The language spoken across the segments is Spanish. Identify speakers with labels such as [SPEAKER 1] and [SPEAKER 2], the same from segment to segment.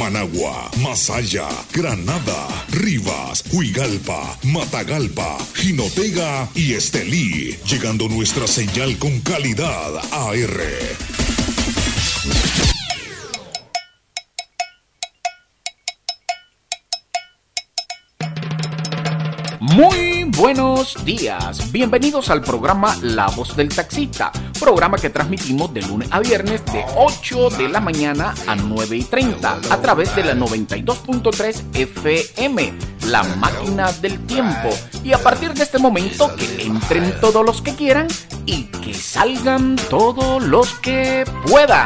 [SPEAKER 1] Managua, Masaya, Granada, Rivas, Huigalpa, Matagalpa, Jinotega y Estelí, llegando nuestra señal con calidad AR.
[SPEAKER 2] Muy buenos días, bienvenidos al programa La Voz del Taxista, programa que transmitimos de lunes a viernes de 8 de la mañana a 9:30 a través de la 92.3 FM, La Máquina del Tiempo. Y a partir de este momento que entren todos los que quieran y que salgan todos los que puedan.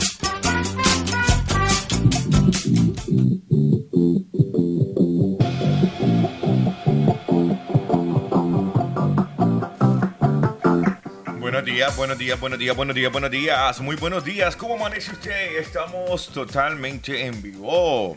[SPEAKER 3] Buenos días, muy buenos días. ¿Cómo amanece usted? Estamos totalmente en vivo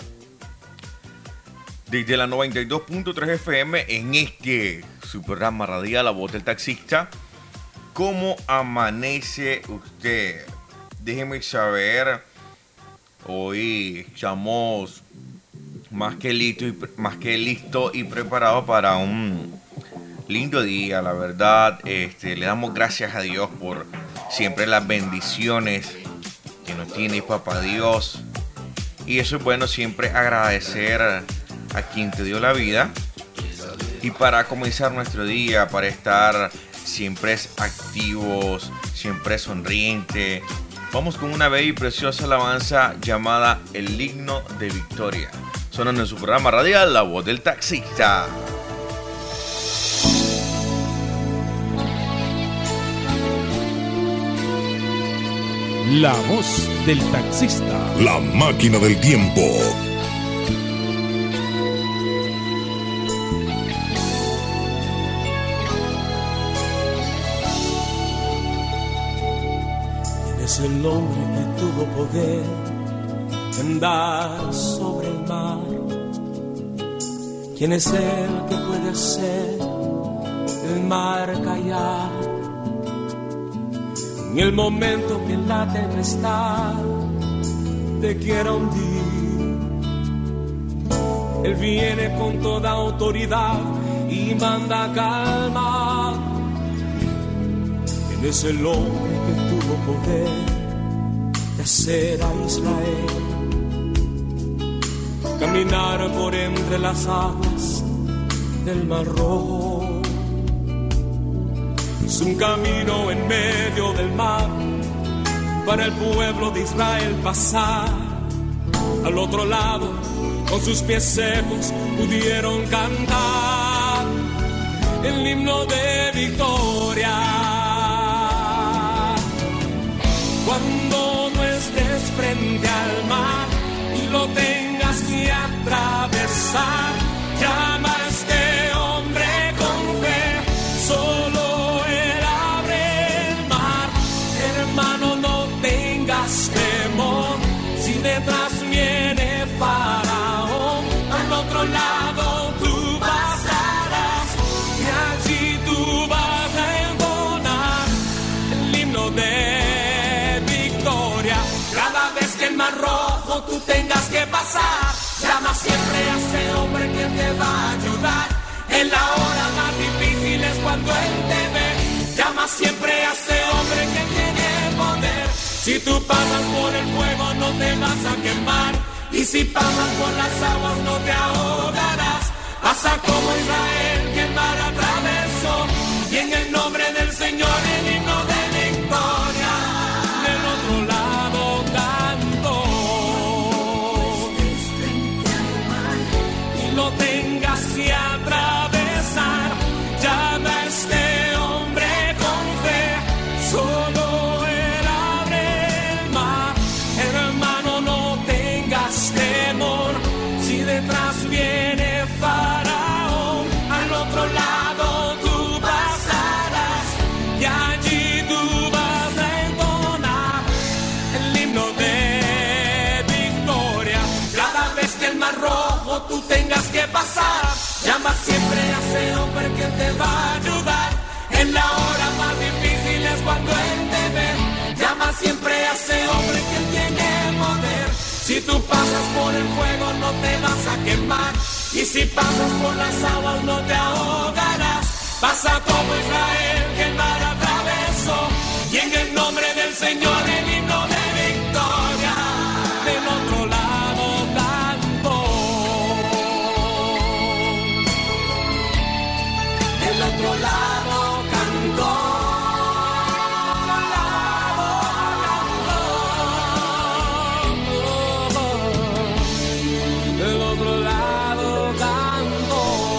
[SPEAKER 3] desde la 92.3 FM en su programa radial La Voz del Taxista. ¿Cómo amanece usted? Déjeme saber. Hoy estamos más que listo y preparado para un lindo día, la verdad. Le damos gracias a Dios por siempre las bendiciones que nos tiene Papá Dios. Y eso es bueno, siempre agradecer a quien te dio la vida. Y para comenzar nuestro día, para estar siempre activos, siempre sonriente, vamos con una bella y preciosa alabanza llamada El Himno de Victoria, sonando en su programa radial La Voz del Taxista.
[SPEAKER 4] La Voz del Taxista.
[SPEAKER 1] La Máquina del Tiempo.
[SPEAKER 5] ¿Quién es el hombre que tuvo poder en andar sobre el mar? ¿Quién es el que puede hacer el mar callar? En el momento que la tempestad te quiera hundir, Él viene con toda autoridad y manda calma. ¿Quién es el hombre que tuvo poder de hacer a Israel caminar por entre las aguas del Mar Rojo? Es un camino en medio del mar para el pueblo de Israel pasar. Al otro lado, con sus pies secos, pudieron cantar el himno de victoria. Cuando no estés frente al mar y lo tengas que atravesar, llama a este hombre con fe, solo temor. Si detrás viene Faraón, al otro lado tú pasarás y allí tú vas a entonar el himno de victoria. Cada vez que el Mar Rojo tú tengas que pasar, llama siempre a ese hombre que te va a ayudar. En la hora más difícil es cuando Él te ve. Llama siempre a ese hombre que tiene poder. Si tú pasas por el fuego no te vas a quemar, y si pasas por las aguas no te ahogarás. Pasa como Israel que el mar atravesó, y en el nombre del Señor el himno de victoria del otro lado cantó. Y lo tengas que atravesar, llama a este hombre con fe, solo detrás viene Faraón, al otro lado tú pasarás y allí tú vas a entonar el himno de victoria. Cada vez que el Mar Rojo tú tengas que pasar, llama siempre a ese hombre que te va a ayudar. En la hora más difícil es cuando Él te ve. Llama siempre a ese hombre que tiene poder. Si tú pasas por el te vas a quemar. Y si pasas por las aguas no te ahogarás. Pasa como Israel que el mar atravesó. Y en el nombre del Señor el himno de victoria del otro lado cantó. Del otro lado cantó. Del otro lado cantó.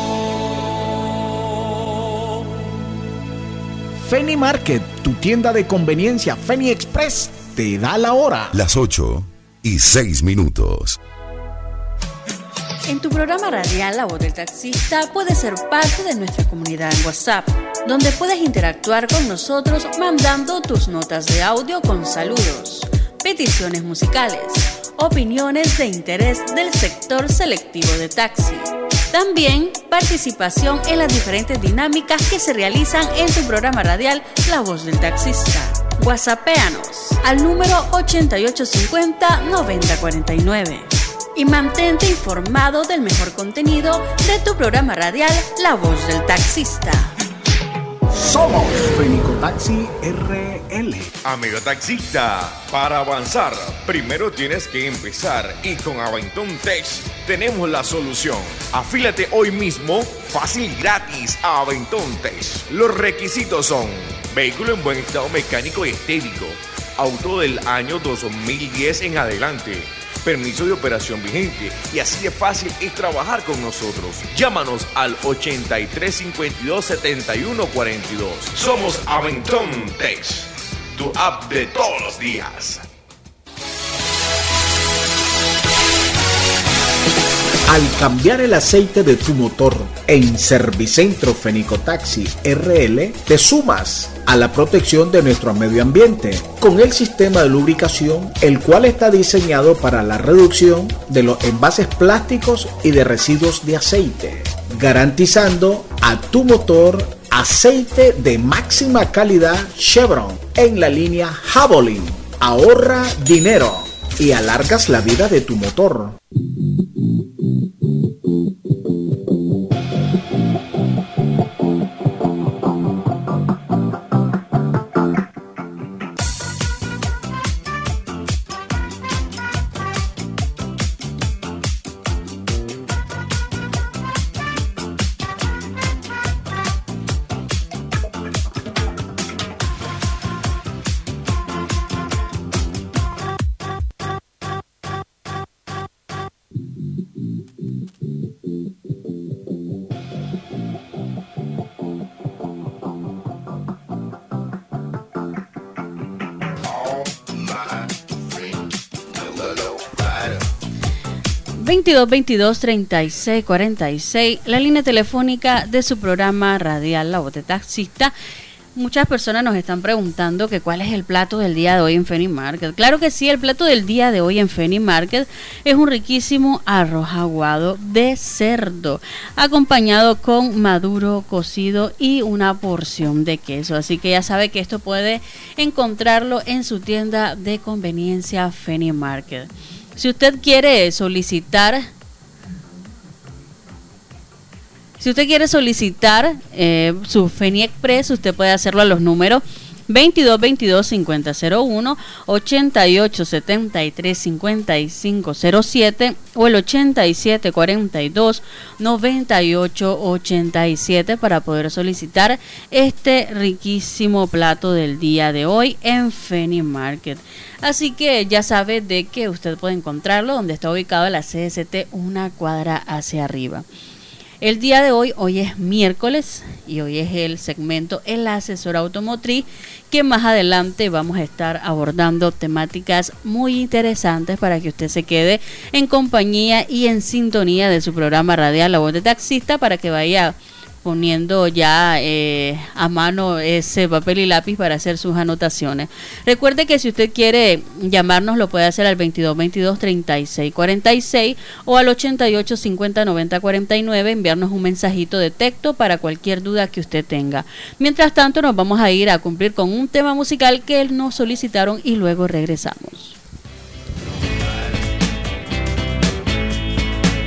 [SPEAKER 2] Feni Market, tu tienda de conveniencia Feni Express, te da la hora.
[SPEAKER 1] Las 8:06.
[SPEAKER 6] En tu programa radial La Voz del Taxista puedes ser parte de nuestra comunidad en WhatsApp, donde puedes interactuar con nosotros mandando tus notas de audio con saludos, peticiones musicales, opiniones de interés del sector selectivo de taxi. También participación en las diferentes dinámicas que se realizan en tu programa radial La Voz del Taxista. WhatsAppéanos al número 8850-9049 y mantente informado del mejor contenido de tu programa radial La Voz del Taxista.
[SPEAKER 2] Somos Fenicotaxi RL.
[SPEAKER 3] Amigo taxista, para avanzar, primero tienes que empezar y con Aventón Tech tenemos la solución. Afílate hoy mismo, fácil y gratis a Aventón Tech. Los requisitos son: vehículo en buen estado mecánico y estético, auto del año 2010 en adelante, permiso de operación vigente, y así de fácil es trabajar con nosotros. Llámanos al 8352-7142. Somos Aventón Tech, tu app de todos los días.
[SPEAKER 2] Al cambiar el aceite de tu motor en Servicentro Fenicotaxi RL, te sumas a la protección de nuestro medio ambiente con el sistema de lubricación, el cual está diseñado para la reducción de los envases plásticos y de residuos de aceite, garantizando a tu motor aceite de máxima calidad Chevron en la línea Javelin. Ahorra dinero y alargas la vida de tu motor.
[SPEAKER 6] ...2222-3646... la línea telefónica de su programa radial La Voz de Taxista. Muchas personas nos están preguntando que cuál es el plato del día de hoy en Feni Market. Claro que sí, el plato del día de hoy en Feni Market es un riquísimo arroz aguado de cerdo, acompañado con maduro cocido y una porción de queso. Así que ya sabe que esto puede encontrarlo en su tienda de conveniencia Feni Market. Si usted quiere solicitar su Feni Express, usted puede hacerlo a los números 2222-5001, 8873-5507 o el 8742-9887 para poder solicitar este riquísimo plato del día de hoy en Feni Market. Así que ya sabe de que usted puede encontrarlo donde está ubicado la CST, una cuadra hacia arriba. El día de hoy es miércoles y hoy es el segmento El Asesor Automotriz, que más adelante vamos a estar abordando temáticas muy interesantes para que usted se quede en compañía y en sintonía de su programa radial La Voz de Taxista, para que vaya poniendo ya a mano ese papel y lápiz para hacer sus anotaciones. Recuerde que si usted quiere llamarnos lo puede hacer al 2222-3646 o al 8850-9049, enviarnos un mensajito de texto para cualquier duda que usted tenga. Mientras tanto nos vamos a ir a cumplir con un tema musical que nos solicitaron y luego regresamos.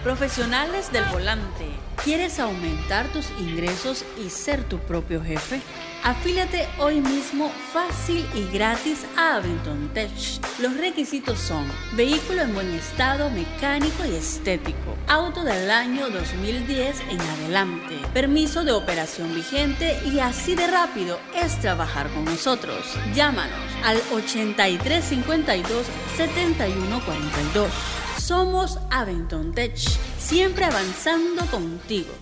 [SPEAKER 6] Profesionales del volante. ¿Quieres aumentar tus ingresos y ser tu propio jefe? Afíliate hoy mismo fácil y gratis a Aventon Tech. Los requisitos son: vehículo en buen estado mecánico y estético, auto del año 2010 en adelante, permiso de operación vigente, y así de rápido es trabajar con nosotros. Llámanos al 8352 7142. Somos Aventon Tech, siempre avanzando contigo.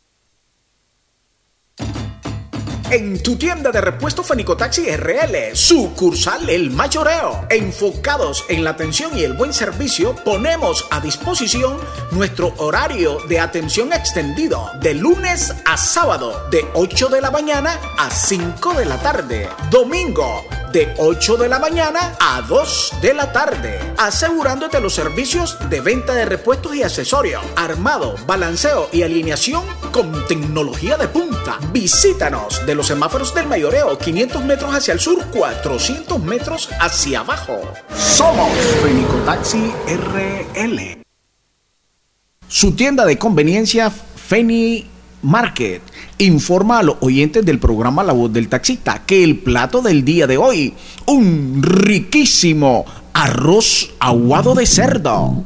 [SPEAKER 7] En tu tienda de repuestos Fenicotaxi RL, sucursal El Mayoreo, enfocados en la atención y el buen servicio, ponemos a disposición nuestro horario de atención extendido de lunes a sábado de 8 de la mañana a 5 de la tarde, domingo de 8 de la mañana a 2 de la tarde, asegurándote los servicios de venta de repuestos y accesorios, armado, balanceo y alineación con tecnología de punta. Visítanos de los semáforos del Mayoreo, 500 metros hacia el sur, 400 metros hacia abajo. Somos Fenicotaxi RL. Su tienda de conveniencia Feni Market informa a los oyentes del programa La Voz del Taxista que el plato del día de hoy, un riquísimo arroz aguado de cerdo.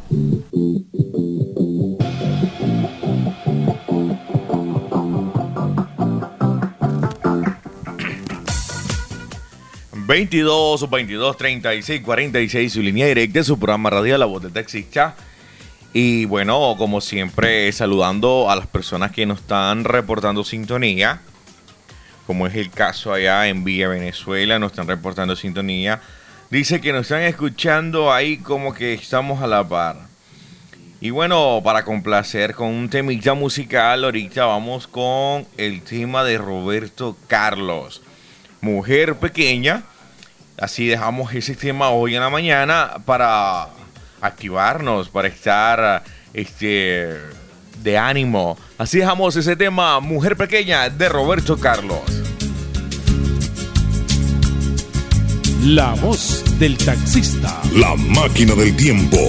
[SPEAKER 3] ...22 36 46... su línea directa, su programa radial La Voz del Taxista. Y bueno, como siempre, saludando a las personas que nos están reportando sintonía, como es el caso allá en Villa Venezuela, nos están reportando sintonía. Dice que nos están escuchando ahí como que estamos a la par. Y bueno, para complacer con un temita musical, ahorita vamos con el tema de Roberto Carlos, Mujer Pequeña. Así dejamos ese tema hoy en la mañana para activarnos, para estar de ánimo. Así dejamos ese tema, Mujer Pequeña, de Roberto Carlos.
[SPEAKER 4] La voz del taxista.
[SPEAKER 1] La máquina del tiempo.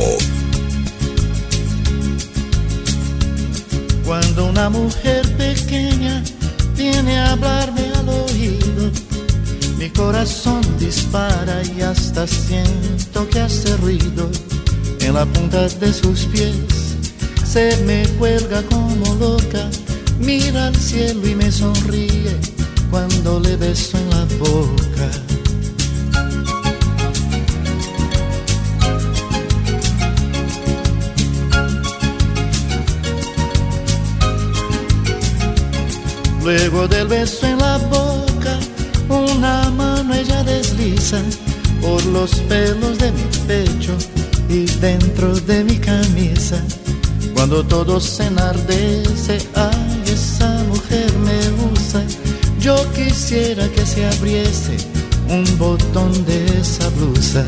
[SPEAKER 8] Cuando una mujer pequeña viene a hablarme al oído, mi corazón dispara y hasta siento que hace ruido. En la punta de sus pies se me cuelga como loca, mira al cielo y me sonríe cuando le beso en la boca. Luego del beso en la boca, una mano ella desliza por los pelos de mi pecho y dentro de mi camisa. Cuando todo se enardece, ay, esa mujer me usa. Yo quisiera que se abriese un botón de esa blusa.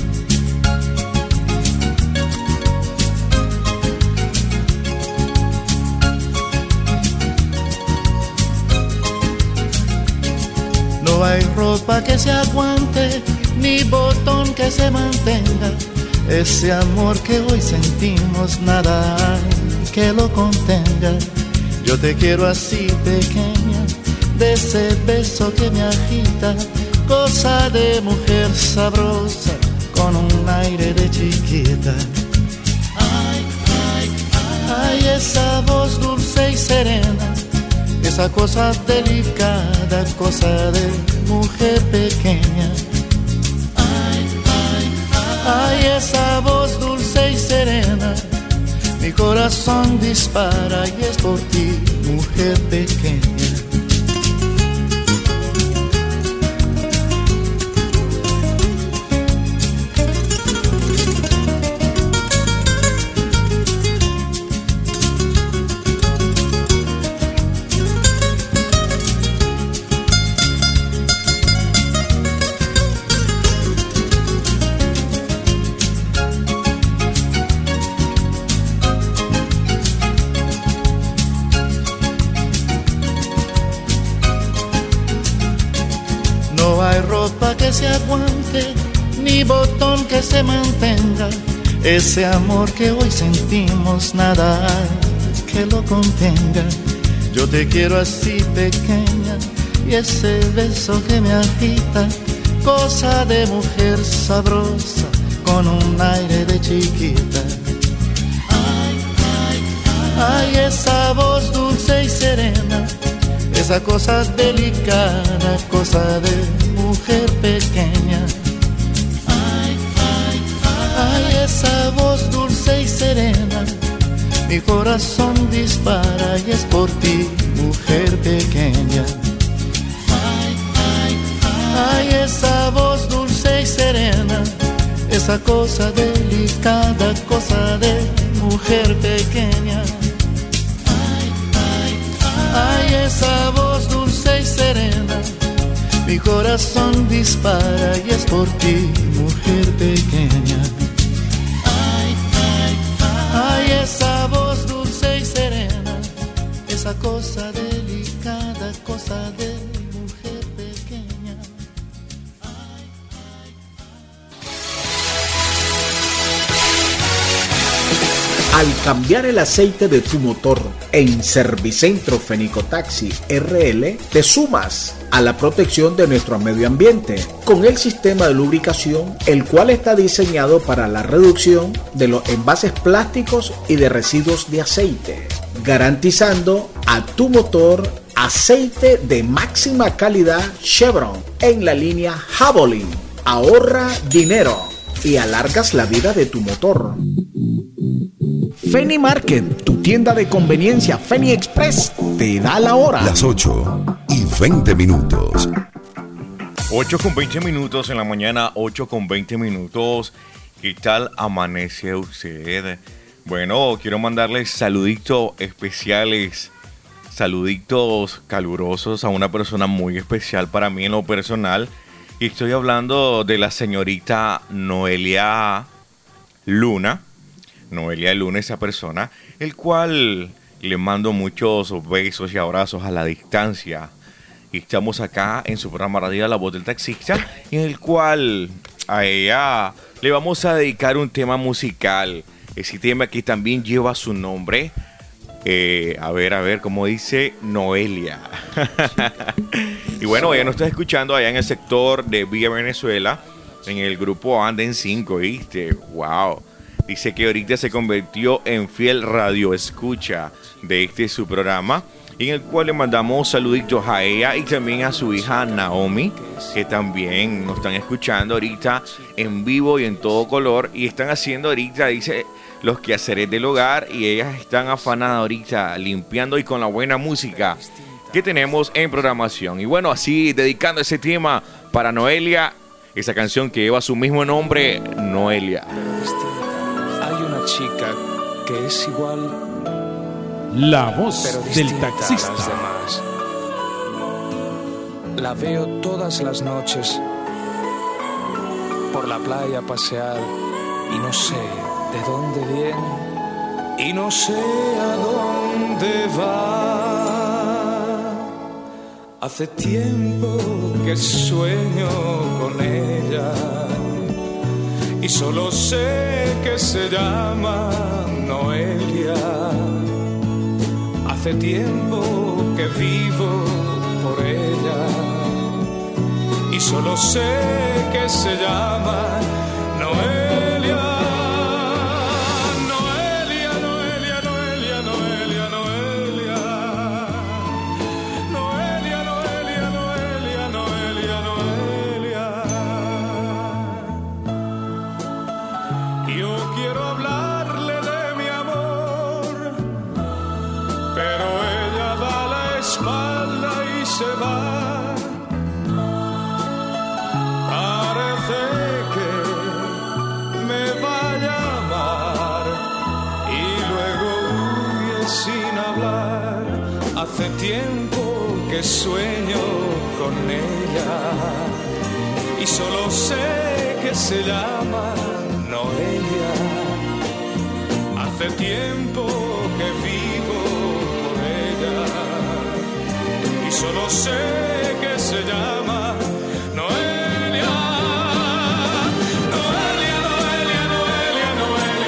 [SPEAKER 8] No hay ropa que se aguante, ni botón que se mantenga. Ese amor que hoy sentimos, nada hay que lo contenga. Yo te quiero así pequeña, de ese beso que me agita, cosa de mujer sabrosa, con un aire de chiquita. Ay, ay, ay, ay, esa voz dulce y serena, esa cosa delicada, cosa de mujer pequeña. Ay, esa voz dulce y serena, mi corazón dispara y es por ti, mujer pequeña. Que se aguante, ni botón que se mantenga. ese amor que hoy sentimos, nada hay que lo contenga. Yo te quiero así pequeña, y ese beso que me agita, cosa de mujer sabrosa, con un aire de chiquita. Ay, esa voz dulce y serena, esa cosa delicada, cosa de mujer pequeña. Ay, esa voz dulce y serena, mi corazón dispara y es por ti, mujer pequeña. Ay, esa voz dulce y serena, esa cosa delicada, cosa de mujer pequeña. Ay, esa voz dulce y serena, mi corazón dispara y es por ti, mujer pequeña. Ay, esa voz dulce y serena, esa cosa delicada, cosa de mujer pequeña.
[SPEAKER 7] Al cambiar el aceite de tu motor en Servicentro Fenicotaxi RL, te sumas a la protección de nuestro medio ambiente con el sistema de lubricación, el cual está diseñado para la reducción de los envases plásticos y de residuos de aceite, garantizando a tu motor aceite de máxima calidad Chevron en la línea Javelin. Ahorra dinero y alargas la vida de tu motor. Feni Market, tu tienda de conveniencia Feni Express, te da la hora.
[SPEAKER 1] Las 8:20.
[SPEAKER 3] 8:20 en la mañana, 8:20. ¿Qué tal amanece usted? Bueno, quiero mandarles saluditos especiales, saluditos calurosos a una persona muy especial para mí en lo personal. Y estoy hablando de la señorita Noelia Luna. Noelia Luna, esa persona, el cual le mando muchos besos y abrazos a la distancia. Y estamos acá en su programa radial La Voz del Taxista, en el cual a ella le vamos a dedicar un tema musical. Ese tema que también lleva su nombre. A ver, ¿cómo dice? Noelia. Y bueno, ella nos está escuchando allá en el sector de Villa Venezuela, en el grupo Anden 5, ¿viste? ¡Wow! Dice que ahorita se convirtió en fiel radio escucha de su programa, en el cual le mandamos saluditos a ella y también a su hija Naomi, que también nos están escuchando ahorita en vivo y en todo color, y están haciendo ahorita, dice, los quehaceres del hogar, y ellas están afanadas ahorita limpiando y con la buena música que tenemos en programación. Y bueno, así dedicando ese tema para Noelia, esa canción que lleva su mismo nombre, Noelia.
[SPEAKER 5] Hay una chica que es igual,
[SPEAKER 4] La voz
[SPEAKER 5] pero
[SPEAKER 4] del
[SPEAKER 5] distinta a las
[SPEAKER 4] taxista.
[SPEAKER 5] demás. La veo todas las noches por la playa a pasear y no sé de dónde viene y no sé a dónde va. Hace tiempo que sueño con ella y solo sé que se llama Noelia. Hace tiempo que vivo por ella y solo sé que se llama Noelia. Noelia, Noelia, Noelia, Noelia, Noelia. Noelia, Noelia, Noelia, Noelia, Noelia. Yo quiero hablarle de mi amor, pero ella da la espalda y se va. Parece que me vaya a amar y luego huye sin hablar. Hace tiempo que sueño con ella y solo sé que se llama Noelia. Hace tiempo que vivo por ella y solo sé que se llama Noelia. Noelia, Noelia, Noelia, Noelia.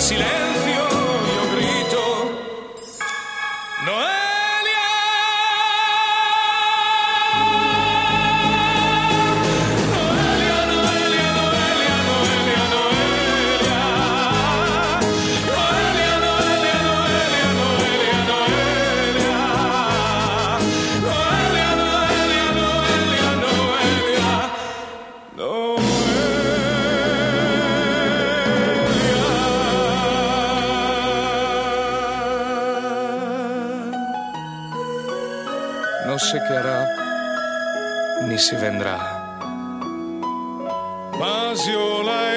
[SPEAKER 5] silencio yo grito, Noelia. No sé qué hará, ni si vendrá, mas yo la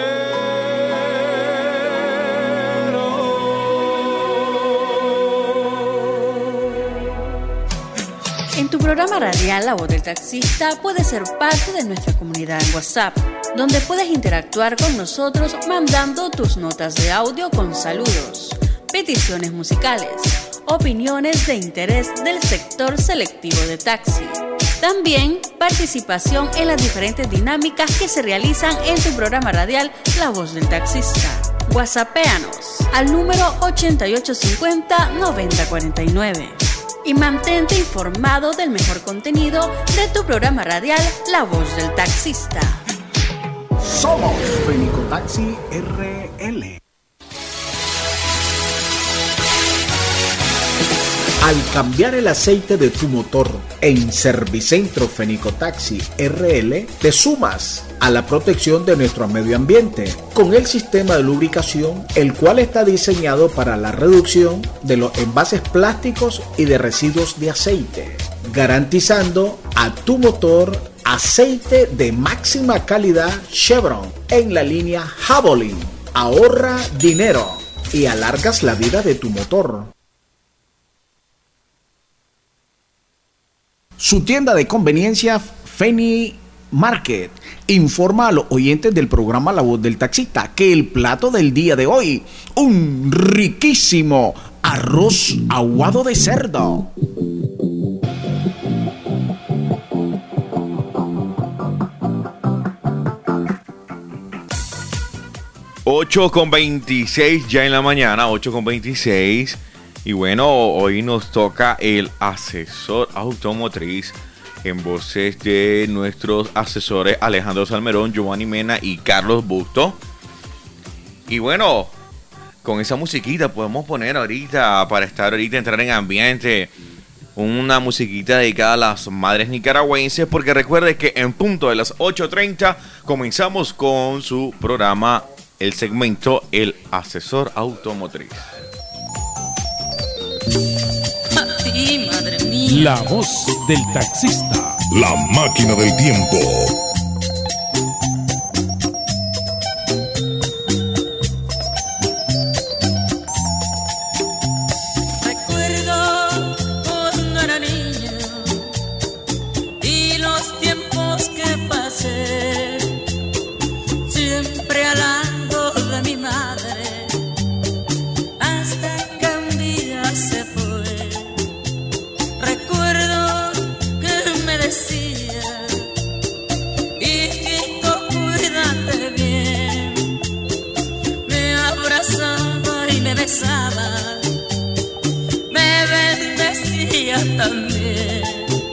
[SPEAKER 5] espero.
[SPEAKER 6] En tu programa radial La Voz del Taxista puedes ser parte de nuestra comunidad en WhatsApp, donde puedes interactuar con nosotros mandando tus notas de audio con saludos, peticiones musicales, opiniones de interés del sector selectivo de taxi. También participación en las diferentes dinámicas que se realizan en tu programa radial La Voz del Taxista. WhatsAppéanos al número 8850-9049 y mantente informado del mejor contenido de tu programa radial La Voz del Taxista.
[SPEAKER 7] Somos Fenicotaxi RL. Al cambiar el aceite de tu motor en Servicentro Fenicotaxi RL, te sumas a la protección de nuestro medio ambiente con el sistema de lubricación, el cual está diseñado para la reducción de los envases plásticos y de residuos de aceite, garantizando a tu motor aceite de máxima calidad Chevron en la línea Javelin. Ahorra dinero y alargas la vida de tu motor. Su tienda de conveniencia Feni Market informa a los oyentes del programa La Voz del Taxista que el plato del día de hoy, un riquísimo arroz aguado de cerdo.
[SPEAKER 3] con 26 ya en la mañana, 8:26. Y bueno, hoy nos toca el asesor automotriz en voces de nuestros asesores Alejandro Salmerón, Giovanni Mena y Carlos Busto. Y bueno, con esa musiquita podemos poner ahorita, para estar ahorita, entrar en ambiente, una musiquita dedicada a las madres nicaragüenses, porque recuerde que en punto de las 8:30 comenzamos con su programa, el segmento El Asesor Automotriz.
[SPEAKER 6] Sí, madre mía.
[SPEAKER 4] La Voz del Taxista.
[SPEAKER 1] La máquina del tiempo.
[SPEAKER 9] Recuerdo cuando era niño y los tiempos que pasé, siempre hablando de mi madre, hasta que un día se fue. Recuerdo que me decía, hijito, cuídate bien. Me abrazaba y me besaba, me bendecía también.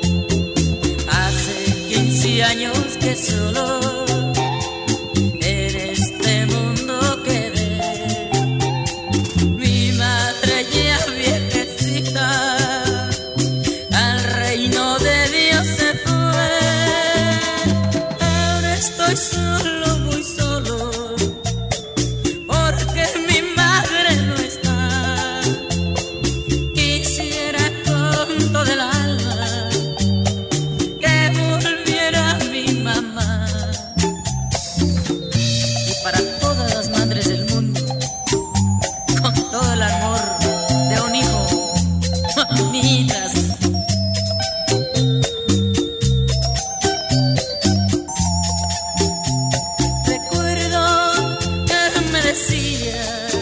[SPEAKER 9] Hace 15 años que solo en este mundo quedé. Mi madre ya viejecita al reino de Dios se fue. Ahora estoy solo, muy solo, porque mi madre no está. Quisiera con todo el alma que volviera mi mamá. Y para todas las madres del mundo, con todo el amor de un hijo, mamitas. Recuerdo que me decía,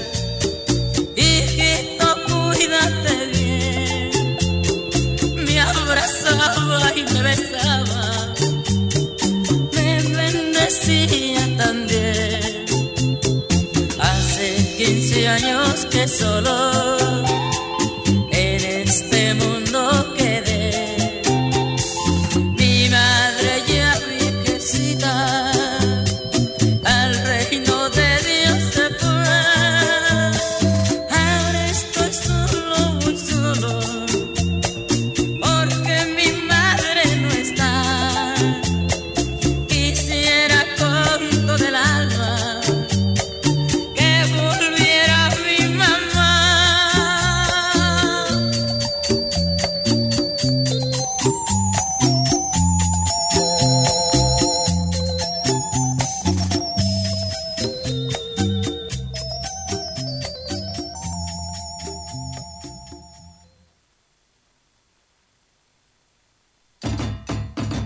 [SPEAKER 9] hijito, cuídate bien. Me abrazaba y me besaba, me bendecía también. Hace 15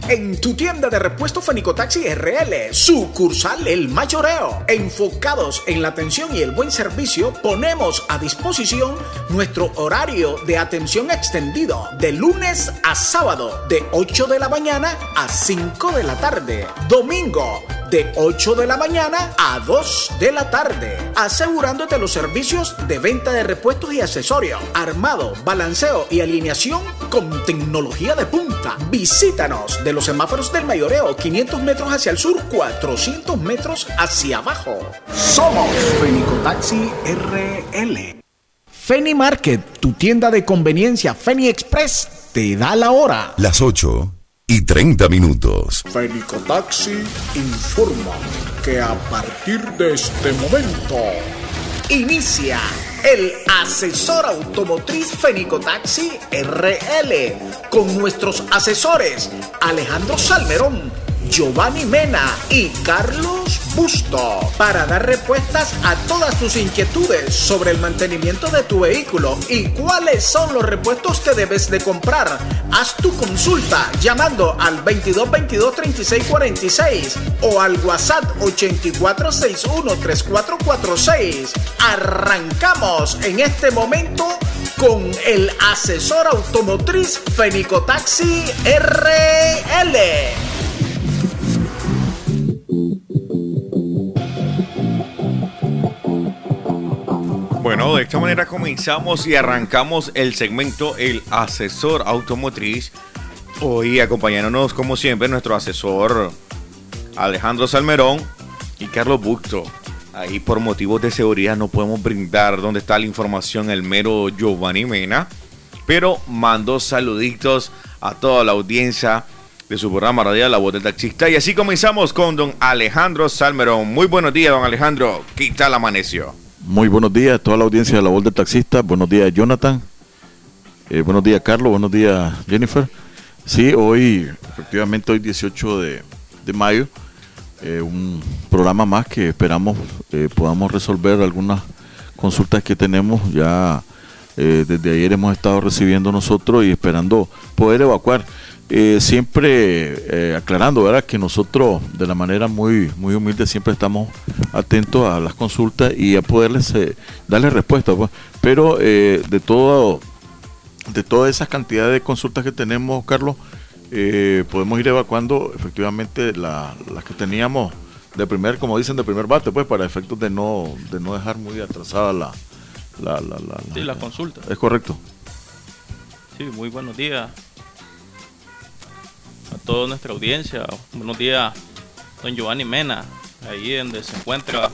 [SPEAKER 7] en tu tienda de repuestos Fenicotaxi RL, sucursal El Mayoreo. Enfocados en la atención y el buen servicio, ponemos a disposición nuestro horario de atención extendido de lunes a sábado de 8 de la mañana a 5 de la tarde. Domingo de 8 de la mañana a 2 de la tarde, asegurándote los servicios de venta de repuestos y accesorios, armado, balanceo y alineación con tecnología de punta. Visítanos de los semáforos del Mayoreo, 500 metros hacia el sur, 400 metros hacia abajo. Somos Fenicotaxi RL. Feni Market, tu tienda de conveniencia Feni Express, te da la hora.
[SPEAKER 1] Las 8:30.
[SPEAKER 7] Fenicotaxi informa que a partir de este momento inicia el asesor automotriz Fenicotaxi RL con nuestros asesores Alejandro Salmerón, Giovanni Mena y Carlos Busto para dar respuestas a todas tus inquietudes sobre el mantenimiento de tu vehículo y cuáles son los repuestos que debes de comprar. Haz tu consulta llamando al 2222-3646 o al WhatsApp 8461-3446. Arrancamos en este momento con el asesor automotriz Fenicotaxi RL.
[SPEAKER 3] Bueno, de esta manera comenzamos y arrancamos el segmento El Asesor Automotriz. Hoy acompañándonos como siempre nuestro asesor Alejandro Salmerón y Carlos Busto. Ahí por motivos de seguridad no podemos brindar dónde está la información el mero Giovanni Mena, pero mando saluditos a toda la audiencia de su programa radial La Voz del Taxista. Y así comenzamos con don Alejandro Salmerón. Muy buenos días, don Alejandro. ¿Qué tal amaneció?
[SPEAKER 10] Muy buenos días a toda la audiencia de La Voz del Taxista. Buenos días, Jonathan. Buenos días, Carlos. Buenos días, Jennifer. Sí, efectivamente, hoy 18 de mayo, un programa más que esperamos podamos resolver algunas consultas que tenemos. Ya desde ayer hemos estado recibiendo nosotros y esperando poder evacuar. Siempre aclarando, ¿verdad?, que nosotros de la manera muy humilde siempre estamos atentos a las consultas y a poderles darles respuesta, pues. Pero de todas esas cantidades de consultas que tenemos, Carlos, podemos ir evacuando efectivamente las que teníamos de primer, como dicen, de primer bate, pues, para efectos de no dejar muy atrasada la consulta. Es correcto.
[SPEAKER 11] Sí, muy buenos días a toda nuestra audiencia. Buenos días, don Giovanni Mena, ahí donde se encuentra.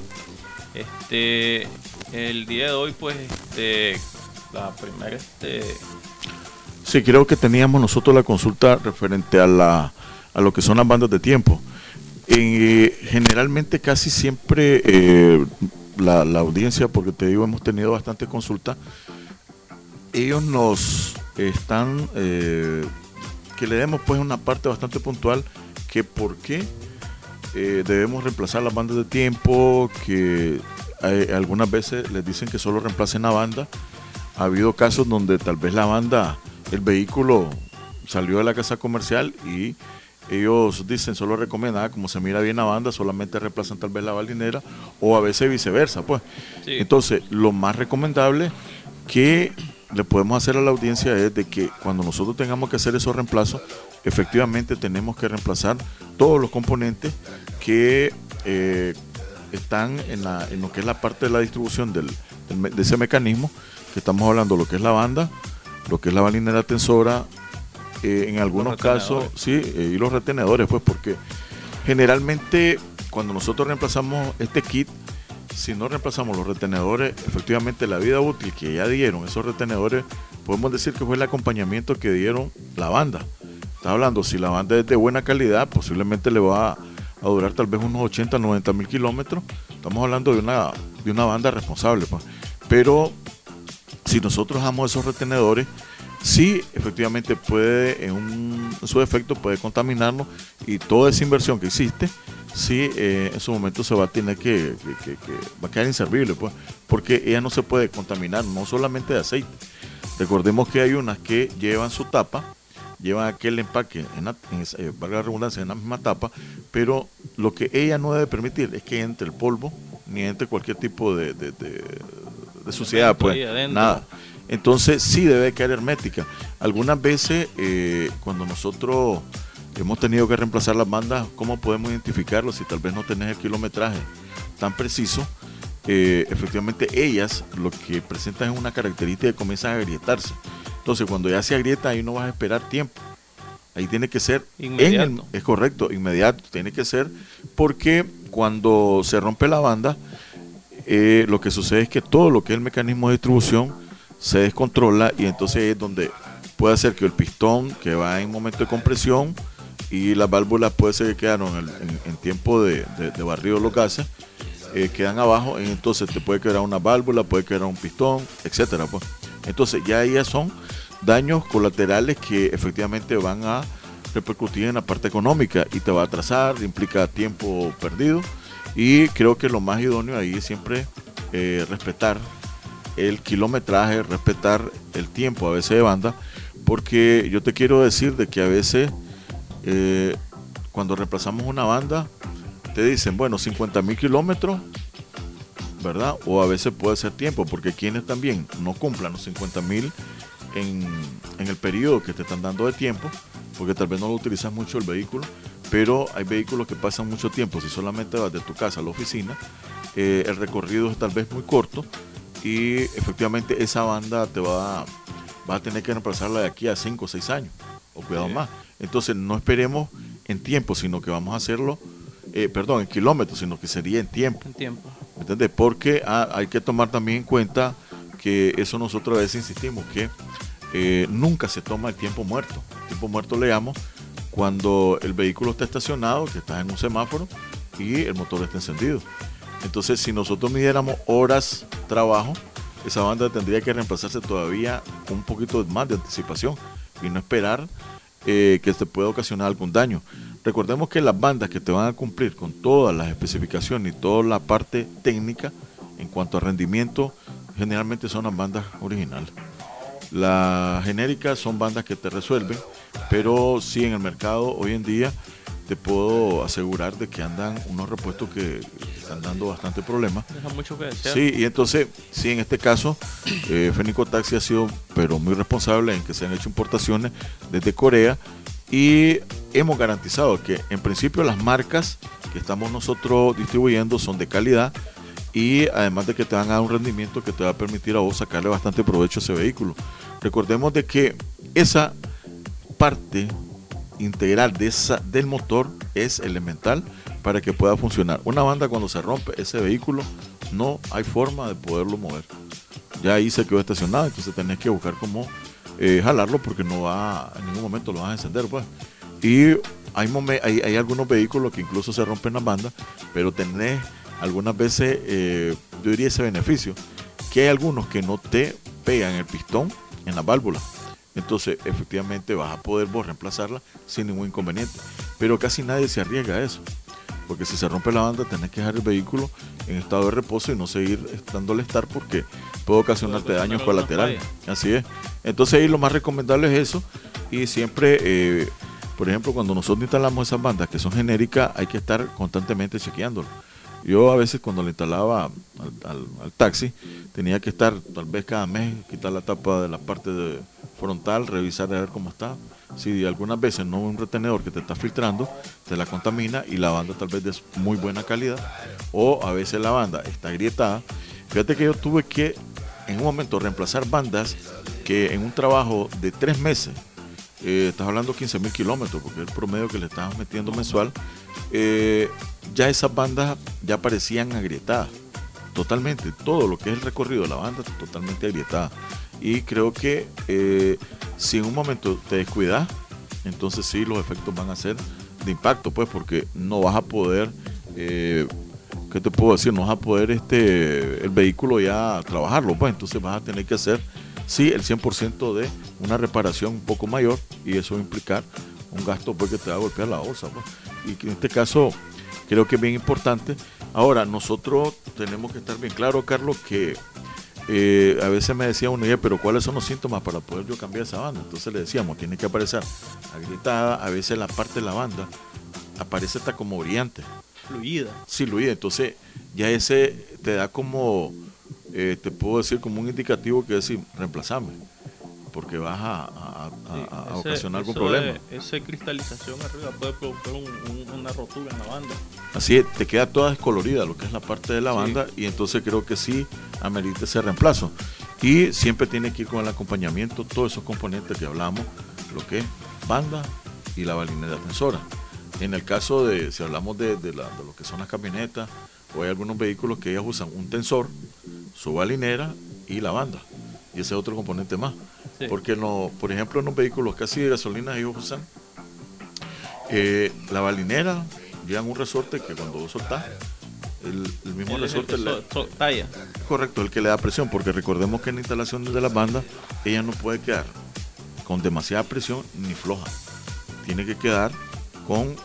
[SPEAKER 11] El día de hoy, pues, la primera,
[SPEAKER 10] Sí, creo que teníamos nosotros la consulta referente a lo que son las bandas de tiempo. Generalmente casi siempre la audiencia, porque te digo, hemos tenido bastante consulta, ellos nos están que le demos pues una parte bastante puntual que por qué debemos reemplazar las bandas de tiempo, que algunas veces les dicen que solo reemplacen la banda. Ha habido casos donde tal vez la banda, el vehículo salió de la casa comercial y ellos dicen, solo recomiendan, como se mira bien la banda, solamente reemplazan tal vez la balinera, o a veces viceversa, pues. Sí. Entonces, lo más recomendable que le podemos hacer a la audiencia es de que cuando nosotros tengamos que hacer esos reemplazos, efectivamente tenemos que reemplazar todos los componentes que están en lo que es la parte de la distribución de ese mecanismo, que estamos hablando, lo que es la banda, lo que es la balinera tensora, en algunos casos, sí, y los retenedores, pues, porque generalmente cuando nosotros reemplazamos este kit, si no reemplazamos los retenedores, efectivamente la vida útil que ya dieron esos retenedores, podemos decir que fue el acompañamiento que dieron la banda. Está hablando, si la banda es de buena calidad, posiblemente le va a durar tal vez unos 80, 90 mil kilómetros. Estamos hablando de una banda responsable, pues. Pero si nosotros damos esos retenedores, sí, efectivamente puede, en su efecto, puede contaminarnos, y toda esa inversión que existe, sí, en su momento se va a tener que va a quedar inservible, pues, porque ella no se puede contaminar, no solamente de aceite. Recordemos que hay unas que llevan su tapa, llevan aquel empaque, valga la redundancia, en la misma tapa, pero lo que ella no debe permitir es que entre el polvo, ni entre cualquier tipo de suciedad, pues, nada. Entonces sí debe quedar hermética. Algunas veces, cuando nosotros hemos tenido que reemplazar las bandas, ¿cómo podemos identificarlo si tal vez no tenés el kilometraje tan preciso? Efectivamente ellas lo que presentan es una característica que comienzan a agrietarse. Entonces cuando ya se agrieta, ahí no vas a esperar tiempo, ahí tiene que ser inmediato. Es correcto, inmediato, tiene que ser, porque cuando se rompe la banda, lo que sucede es que todo lo que es el mecanismo de distribución se descontrola, y entonces es donde puede hacer que el pistón, que va en momento de compresión, y las válvulas puede ser que quedaron en tiempo de barrido los gases, quedan abajo, y entonces te puede quedar una válvula, puede quedar un pistón, etcétera, pues. Entonces ya son daños colaterales que efectivamente van a repercutir en la parte económica y te va a atrasar, implica tiempo perdido, y creo que lo más idóneo ahí es siempre respetar el kilometraje, respetar el tiempo a veces de banda, porque yo te quiero decir de que a veces cuando reemplazamos una banda te dicen, bueno, 50,000 kilómetros, ¿verdad? O a veces puede ser tiempo, porque quienes también no cumplan los 50,000 en el periodo que te están dando de tiempo, porque tal vez no lo utilizas mucho el vehículo, pero hay vehículos que pasan mucho tiempo. Si solamente vas de tu casa a la oficina, el recorrido es tal vez muy corto, y efectivamente esa banda vas a tener que reemplazarla de aquí a 5 o 6 años, o cuidado más. Entonces no esperemos en tiempo, sino que vamos a hacerlo, en kilómetros, sino que sería en tiempo. ¿Me entiendes? Porque hay que tomar también en cuenta que eso nosotros a veces insistimos, que nunca se toma el tiempo muerto. El tiempo muerto le llamo cuando el vehículo está estacionado, que estás en un semáforo y el motor está encendido. Entonces, si nosotros midiéramos horas trabajo, esa banda tendría que reemplazarse todavía con un poquito más de anticipación y no esperar que te pueda ocasionar algún daño. Recordemos que las bandas que te van a cumplir con todas las especificaciones y toda la parte técnica en cuanto a rendimiento, generalmente son las bandas originales. Las genéricas son bandas que te resuelven, pero sí, en el mercado hoy en día te puedo asegurar de que andan unos repuestos que están dando bastante problemas.
[SPEAKER 11] Deja mucho que desear.
[SPEAKER 10] Sí, y entonces, sí, en este caso, Fenico Taxi ha sido pero muy responsable en que se han hecho importaciones desde Corea, y hemos garantizado que en principio las marcas que estamos nosotros distribuyendo son de calidad, y además de que te van a dar un rendimiento que te va a permitir a vos sacarle bastante provecho a ese vehículo. Recordemos de que esa parte integral del motor es elemental para que pueda funcionar. Una banda, cuando se rompe ese vehículo, no hay forma de poderlo mover. Ya ahí se quedó estacionado, entonces tenés que buscar cómo jalarlo, porque no va, en ningún momento lo vas a encender, pues. Y hay algunos vehículos que incluso se rompen las bandas, pero tenés algunas veces, yo diría, ese beneficio, que hay algunos que no te pegan el pistón en la válvula. Entonces, efectivamente, vas a poder vos reemplazarla sin ningún inconveniente. Pero casi nadie se arriesga a eso, porque si se rompe la banda, tenés que dejar el vehículo en estado de reposo y no seguir dándole estar, porque puede ocasionarte daños colaterales. Así es. Entonces, ahí lo más recomendable es eso. Y siempre, por ejemplo, cuando nosotros instalamos esas bandas que son genéricas, hay que estar constantemente chequeándolo. Yo a veces, cuando le instalaba al taxi, tenía que estar tal vez cada mes, quitar la tapa de la parte frontal, revisar a ver cómo está. Si algunas veces no hay un retenedor que te está filtrando, te la contamina, y la banda tal vez de muy buena calidad, o a veces la banda está agrietada. Fíjate que yo tuve que en un momento reemplazar bandas que en un trabajo de 3 meses, estás hablando 15,000 kilómetros, porque es el promedio que le estábamos metiendo mensual, ya esas bandas ya parecían agrietadas totalmente. Todo lo que es el recorrido de la banda totalmente agrietada, y creo que si en un momento te descuidas, entonces sí, los efectos van a ser de impacto, pues, porque no vas a poder, ¿qué te puedo decir? No vas a poder el vehículo ya trabajarlo, pues. Entonces vas a tener que hacer, sí, el 100% de una reparación un poco mayor, y eso va a implicar un gasto, pues, que te va a golpear la bolsa, pues. Y que en este caso creo que es bien importante. Ahora, nosotros tenemos que estar bien claro, Carlos, que a veces me decía uno, oye, pero ¿cuáles son los síntomas para poder yo cambiar esa banda? Entonces le decíamos, tiene que aparecer agrietada, a veces la parte de la banda aparece hasta como brillante.
[SPEAKER 11] Fluida.
[SPEAKER 10] Sí, fluida. Entonces ya ese te da como, te puedo decir, como un indicativo que decir, reemplazame, porque vas a ocasionar algún problema.
[SPEAKER 11] Esa cristalización arriba puede provocar una rotura en la banda.
[SPEAKER 10] Así es, te queda toda descolorida lo que es la parte de la banda, y entonces creo que sí amerita ese reemplazo. Y siempre tiene que ir con el acompañamiento, todos esos componentes que hablamos, lo que es banda y la balinera tensora. En el caso de, si hablamos de lo que son las camionetas, o hay algunos vehículos que ellas usan un tensor, su balinera y la banda. Y ese es otro componente más. Sí. Porque no, por ejemplo, en los vehículos casi de gasolina ellos usan la balinera, llevan un resorte que cuando vos soltás, el mismo resorte
[SPEAKER 11] talla.
[SPEAKER 10] Correcto, el que le da presión, porque recordemos que en la instalación de las bandas, ella no puede quedar con demasiada presión ni floja. Tiene que quedar con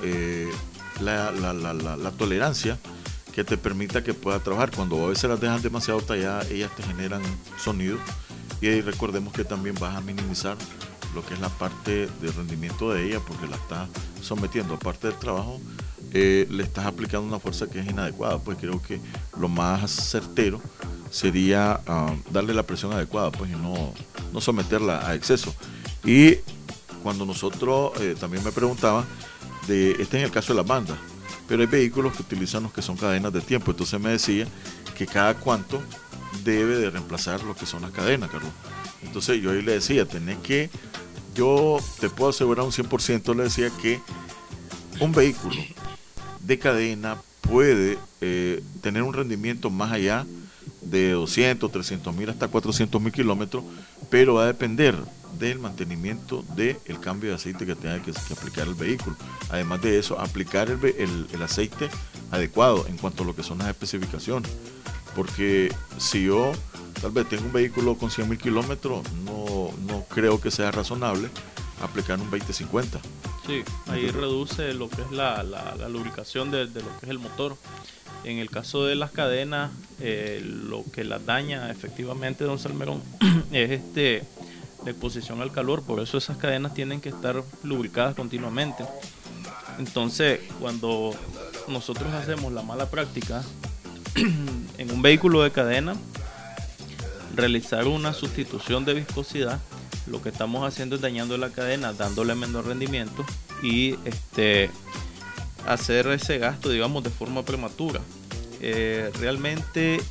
[SPEAKER 10] la tolerancia que te permita que pueda trabajar. Cuando a veces las dejan demasiado talladas, ellas te generan sonido, y ahí recordemos que también vas a minimizar lo que es la parte de rendimiento de ella, porque la estás sometiendo, aparte del trabajo, le estás aplicando una fuerza que es inadecuada. Pues creo que lo más certero sería darle la presión adecuada, pues, y no someterla a exceso. Y cuando nosotros, también me preguntaba, este es el caso de las bandas, pero hay vehículos que utilizan los que son cadenas de tiempo. Entonces me decía que cada cuánto debe de reemplazar lo que son las cadenas, Carlos. Entonces yo ahí le decía, yo te puedo asegurar un 100%, le decía que un vehículo de cadena puede tener un rendimiento más allá de 200, 300 mil hasta 400 mil kilómetros, pero va a depender del mantenimiento del cambio de aceite que tenga que aplicar el vehículo. Además de eso, aplicar el aceite adecuado en cuanto a lo que son las especificaciones, porque si yo tal vez tengo un vehículo con 100 mil kilómetros, no creo que sea razonable aplicar un 20-50.
[SPEAKER 11] Sí, ahí reduce lo que es la lubricación de lo que es el motor. En el caso de las cadenas, lo que las daña efectivamente, don Salmerón, es la exposición al calor. Por eso esas cadenas tienen que estar lubricadas continuamente. Entonces, cuando nosotros hacemos la mala práctica en un vehículo de cadena, realizar una sustitución de viscosidad, lo que estamos haciendo es dañando la cadena, dándole menor rendimiento y hacer ese gasto, digamos, de forma prematura. Realmente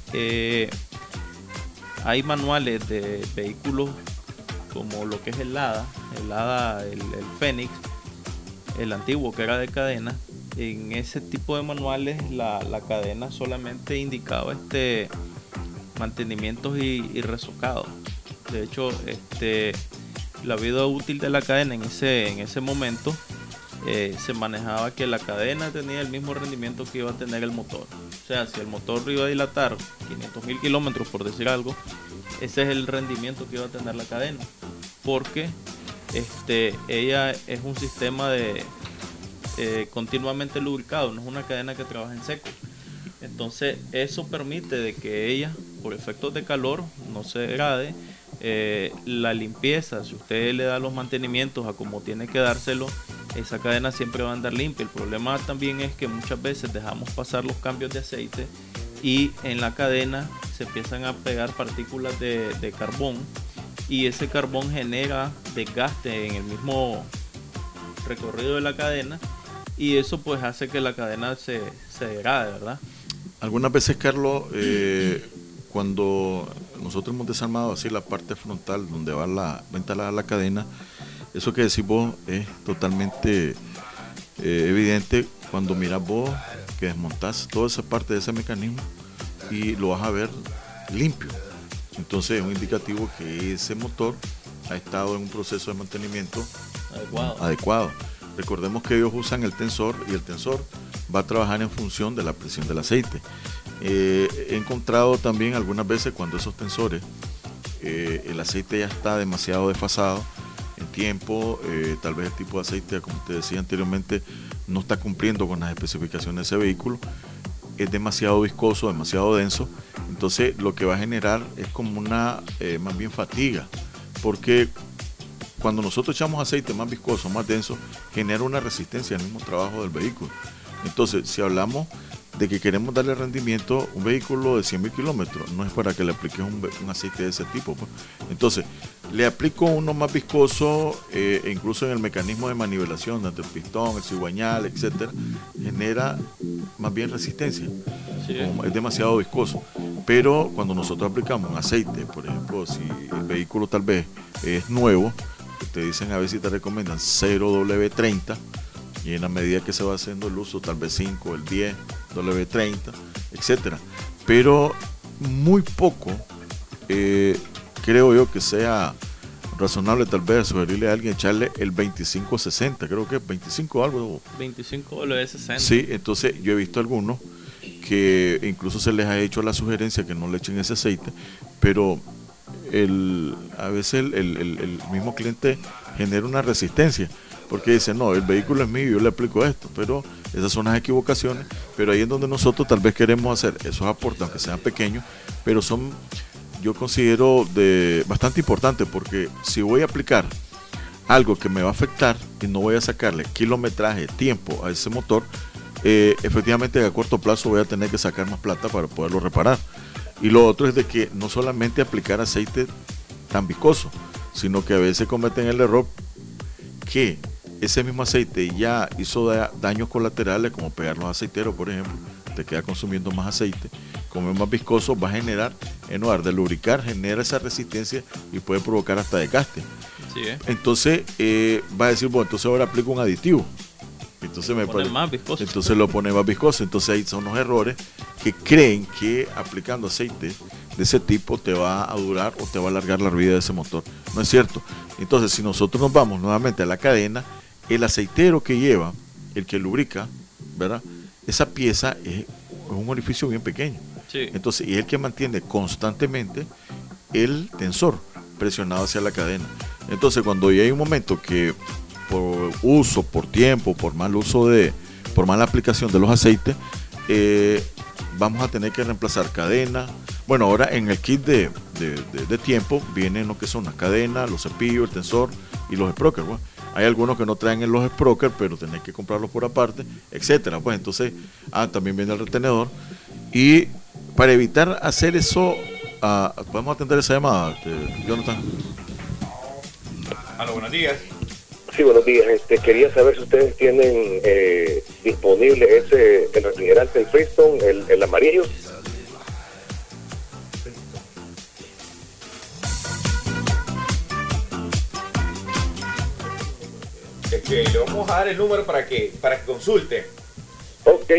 [SPEAKER 11] hay manuales de vehículos como lo que es el Lada, el Fénix, el antiguo que era de cadena. En ese tipo de manuales la cadena solamente indicaba mantenimientos y resocados. De hecho, la vida útil de la cadena en ese momento se manejaba que la cadena tenía el mismo rendimiento que iba a tener el motor. O sea, si el motor iba a dilatar 500 mil kilómetros, por decir algo, ese es el rendimiento que iba a tener la cadena, porque ella es un sistema de continuamente lubricado, no es una cadena que trabaja en seco. Entonces eso permite de que ella, por efectos de calor, no se degrade. La limpieza, si usted le da los mantenimientos a como tiene que dárselo, esa cadena siempre va a andar limpia. El problema también es que muchas veces dejamos pasar los cambios de aceite y en la cadena se empiezan a pegar partículas de carbón, y ese carbón genera desgaste en el mismo recorrido de la cadena, y eso pues hace que la cadena se degrade, ¿verdad?
[SPEAKER 10] Algunas veces, Carlos, cuando nosotros hemos desarmado así la parte frontal donde va instalada la cadena, eso que decís vos es totalmente evidente cuando miras vos que desmontás toda esa parte de ese mecanismo y lo vas a ver limpio. Entonces es un indicativo que ese motor ha estado en un proceso de mantenimiento adecuado. Recordemos que ellos usan el tensor, y el tensor va a trabajar en función de la presión del aceite. He encontrado también algunas veces cuando esos tensores, el aceite ya está demasiado desfasado en tiempo, tal vez el tipo de aceite, como te decía anteriormente, no está cumpliendo con las especificaciones de ese vehículo, es demasiado viscoso, demasiado denso. Entonces lo que va a generar es como una más bien fatiga, porque cuando nosotros echamos aceite más viscoso, más denso, genera una resistencia al mismo trabajo del vehículo. Entonces, si hablamos de que queremos darle rendimiento, un vehículo de 100.000 kilómetros no es para que le apliques un aceite de ese tipo, pues. Entonces, le aplico uno más viscoso, incluso en el mecanismo de manivelación, entre el pistón, el cigüeñal, etcétera, genera más bien resistencia. Es demasiado viscoso. Pero cuando nosotros aplicamos un aceite, por ejemplo, si el vehículo tal vez es nuevo, te dicen a ver si te recomiendan 0W30, y en la medida que se va haciendo el uso, tal vez 5, el 10, W30, etcétera. Pero muy poco creo yo que sea razonable tal vez sugerirle a alguien echarle el 25-60, creo que es 25 algo.
[SPEAKER 11] 25 W60.
[SPEAKER 10] Sí, entonces yo he visto algunos que incluso se les ha hecho la sugerencia que no le echen ese aceite, pero a veces el mismo cliente genera una resistencia, porque dice, no, el vehículo es mío, yo le aplico esto, pero esas son las equivocaciones, pero ahí es donde nosotros tal vez queremos hacer esos aportes, aunque sean pequeños, pero son, yo considero, bastante importantes, porque si voy a aplicar algo que me va a afectar y no voy a sacarle kilometraje, tiempo a ese motor, efectivamente a corto plazo voy a tener que sacar más plata para poderlo reparar. Y lo otro es de que no solamente aplicar aceite tan viscoso, sino que a veces cometen el error que ese mismo aceite ya hizo daños colaterales, como pegar los aceiteros, por ejemplo, te queda consumiendo más aceite, como es más viscoso, va a generar, en lugar de lubricar, genera esa resistencia y puede provocar hasta desgaste.
[SPEAKER 11] Sí,
[SPEAKER 10] Entonces va a decir, bueno, entonces ahora aplico un aditivo. Entonces entonces lo pone más viscoso. Entonces ahí son los errores que creen que aplicando aceite de ese tipo te va a durar o te va a alargar la vida de ese motor. No es cierto. Entonces, si nosotros nos vamos nuevamente a la cadena, el aceitero que lleva, el que lubrica, ¿verdad? Esa pieza es un orificio bien pequeño.
[SPEAKER 11] Sí.
[SPEAKER 10] Entonces, y es el que mantiene constantemente el tensor presionado hacia la cadena. Entonces, cuando ya hay un momento que por uso, por tiempo, por mala aplicación de los aceites, vamos a tener que reemplazar cadena. Bueno, ahora en el kit de tiempo vienen lo que son las cadenas, los cepillos, el tensor y los sprockers. Bueno, hay algunos que no traen los sprockers, pero tenés que comprarlos por aparte, etcétera. Pues entonces, también viene el retenedor. Y para evitar hacer eso, podemos atender esa llamada, Jonathan.
[SPEAKER 3] Aló, buenos días.
[SPEAKER 12] Sí, buenos días. Quería saber si ustedes tienen disponible el refrigerante, el Freestone, el amarillo.
[SPEAKER 3] Le vamos a dar el número para que consulte.
[SPEAKER 12] Ok.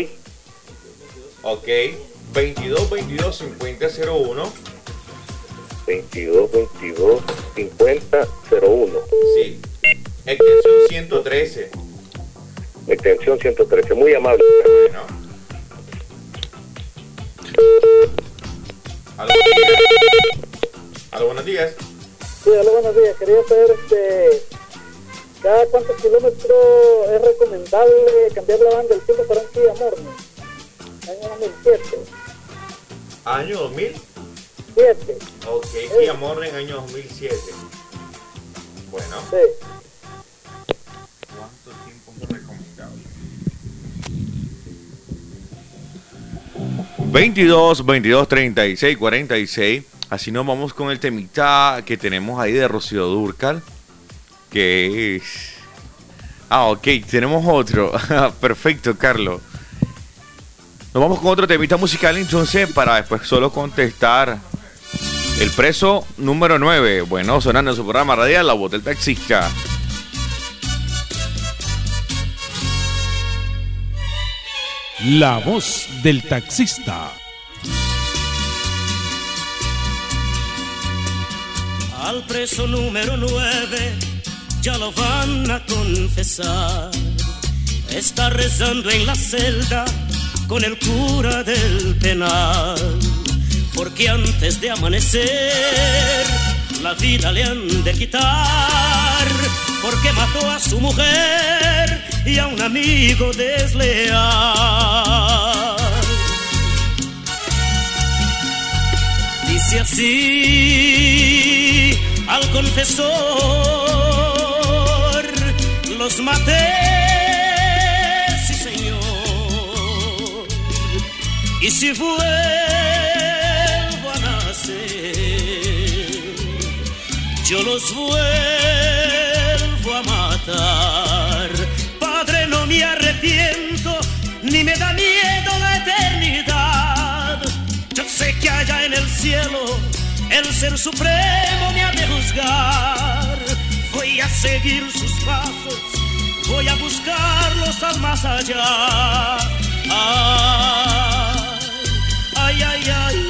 [SPEAKER 3] 2222-5001.
[SPEAKER 12] 2222-5001.
[SPEAKER 3] Sí. Extensión 113.
[SPEAKER 12] Extensión 113. Muy amable.
[SPEAKER 3] Bueno. Aló, buenos días.
[SPEAKER 13] Sí, aló, buenos días. Quería saber cada cuántos kilómetros es recomendable cambiar la banda del tiempo para un Kia Morning. Año 2007.
[SPEAKER 3] ¿Año 2000?
[SPEAKER 13] 7.
[SPEAKER 3] Ok, Kia Morning, año 2007. Bueno.
[SPEAKER 13] Sí.
[SPEAKER 3] ¿Cuánto tiempo es recomendable? 22, 22, 36, 46. Así nos vamos con el temita que tenemos ahí de Rocío Dúrcal. Que es... ok, tenemos otro. Perfecto, Carlos. Nos vamos con otro temita musical entonces para después solo contestar el preso número 9. Bueno, sonando en su programa radial La Voz del Taxista.
[SPEAKER 4] La Voz del Taxista.
[SPEAKER 5] Al preso número 9 ya lo van a confesar. Está rezando en la celda con el cura del penal, porque antes de amanecer la vida le han de quitar, porque mató a su mujer y a un amigo desleal.
[SPEAKER 14] hice así al confesor, los maté, sí señor, y si vuelvo a nacer, yo los vuelvo a matar. Padre, no me arrepiento, ni me da miedo la eternidad. Yo sé que allá en el cielo el Ser Supremo me ha de juzgar. Voy a seguir sus pasos, voy a buscarlos al más allá. Ay, ay, ay, ay.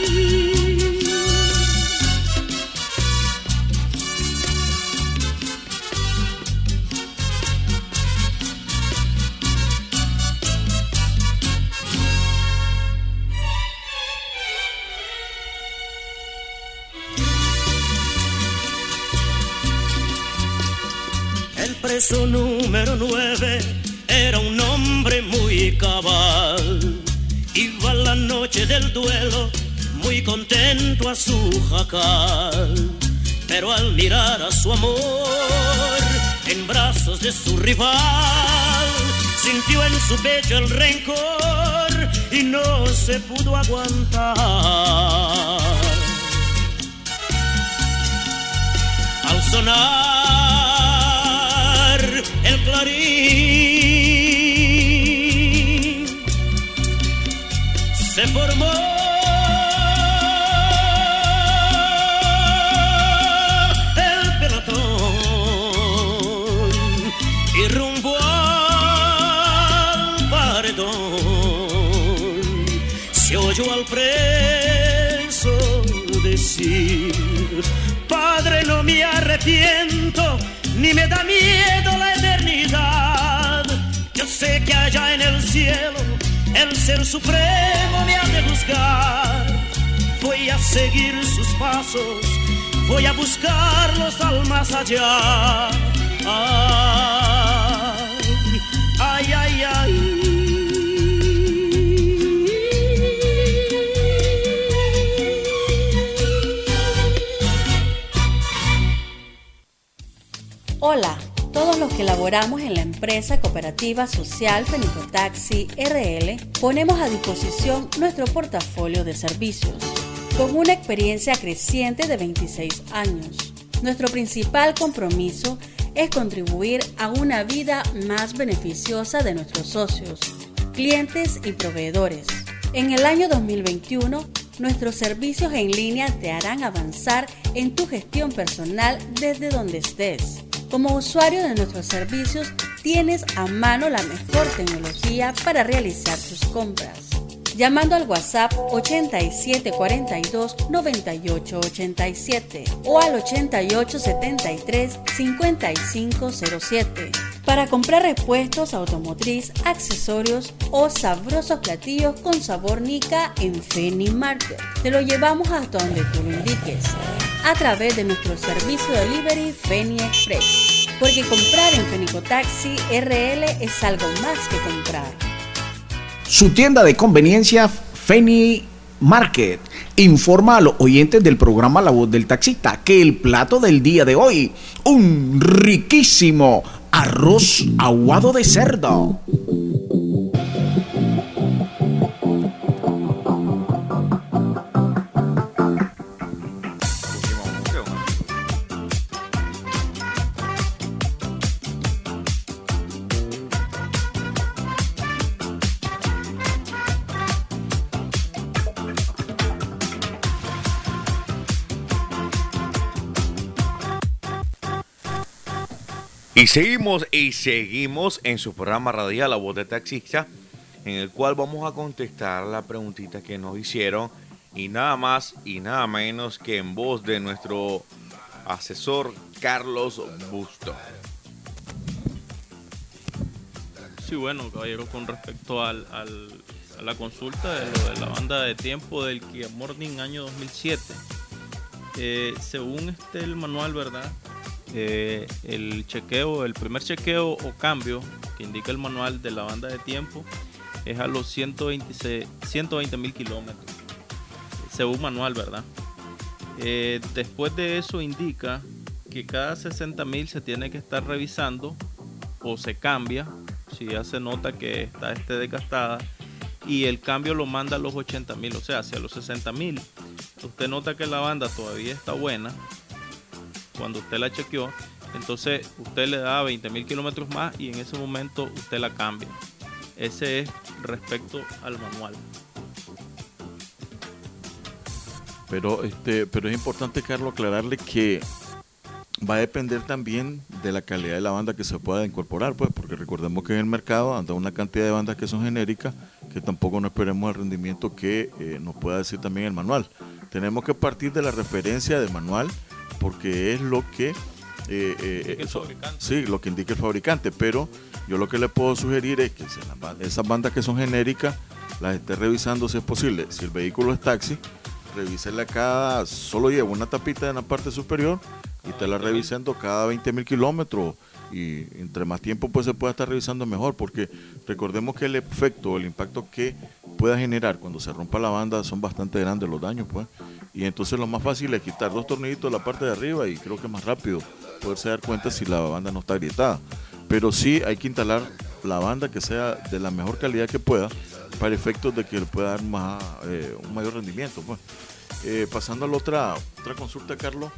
[SPEAKER 14] El preso número 9 era un hombre muy cabal. Iba la noche del duelo muy contento a su jacal. Pero al mirar a su amor en brazos de su rival, sintió en su pecho el rencor y no se pudo aguantar. Al sonar el clarín, se formó el pelotón y rumbo al paredón se oyó al preso decir: Padre, no me arrepiento, ni me da miedo la eternidad. Yo sé que allá en el cielo el Ser Supremo me ha de juzgar. Voy a seguir sus pasos, voy a buscarlos al más allá. Ay, ay, ay, ay.
[SPEAKER 6] Hola, todos los que laboramos en la empresa cooperativa social Fenicotaxi RL ponemos a disposición nuestro portafolio de servicios. Con una experiencia creciente de 26 años, nuestro principal compromiso es contribuir a una vida más beneficiosa de nuestros socios, clientes y proveedores. En el año 2021, nuestros servicios en línea te harán avanzar en tu gestión personal desde donde estés. Como usuario de nuestros servicios, tienes a mano la mejor tecnología para realizar tus compras. Llamando al WhatsApp 8742-9887 o al 8873-5507 para comprar repuestos automotriz, accesorios o sabrosos platillos con sabor Nica en Feni Market. Te lo llevamos hasta donde tú lo indiques a través de nuestro servicio de delivery Feni Express, porque comprar en Fenicotaxi RL es algo más que comprar.
[SPEAKER 7] Su tienda de conveniencia Feni Market informa a los oyentes del programa La Voz del Taxista que el plato del día de hoy, un riquísimo arroz aguado de cerdo.
[SPEAKER 3] Y seguimos en su programa radial La Voz del Taxista, en el cual vamos a contestar la preguntita que nos hicieron, y nada más y nada menos que en voz de nuestro asesor Carlos Busto.
[SPEAKER 11] Sí, bueno, caballero, con respecto a la consulta de lo de la banda de tiempo del Kia Morning año 2007, según el manual, ¿verdad? El primer chequeo o cambio que indica el manual de la banda de tiempo es a los 120.000 kilómetros, según manual, ¿verdad? Después de eso indica que cada 60.000 se tiene que estar revisando o se cambia si ya se nota que está desgastada, y el cambio lo manda a los 80.000, o sea, hacia los 60.000. Usted nota que la banda todavía está buena cuando usted la chequeó, entonces usted le da 20.000 kilómetros más y en ese momento usted la cambia. Ese es respecto al manual.
[SPEAKER 10] Pero es importante, Carlos, aclararle que va a depender también de la calidad de la banda que se pueda incorporar, pues, porque recordemos que en el mercado anda una cantidad de bandas que son genéricas, que tampoco no esperemos el rendimiento que nos pueda decir también el manual. Tenemos que partir de la referencia del manual, porque es lo que sí, lo que indica el fabricante, pero yo lo que le puedo sugerir es que esas bandas que son genéricas las esté revisando si es posible. Si el vehículo es taxi, revísela solo lleva una tapita en la parte superior y te la revisando cada 20.000 kilómetros, y entre más tiempo pues se pueda estar revisando mejor, porque recordemos que el efecto, el impacto que pueda generar cuando se rompa la banda son bastante grandes los daños, pues, y entonces lo más fácil es quitar 2 tornillitos de la parte de arriba y creo que es más rápido poderse dar cuenta si la banda no está agrietada. Pero sí hay que instalar la banda que sea de la mejor calidad que pueda, para efectos de que le pueda dar un mayor rendimiento, pues. Pasando a la otra consulta, Carlos,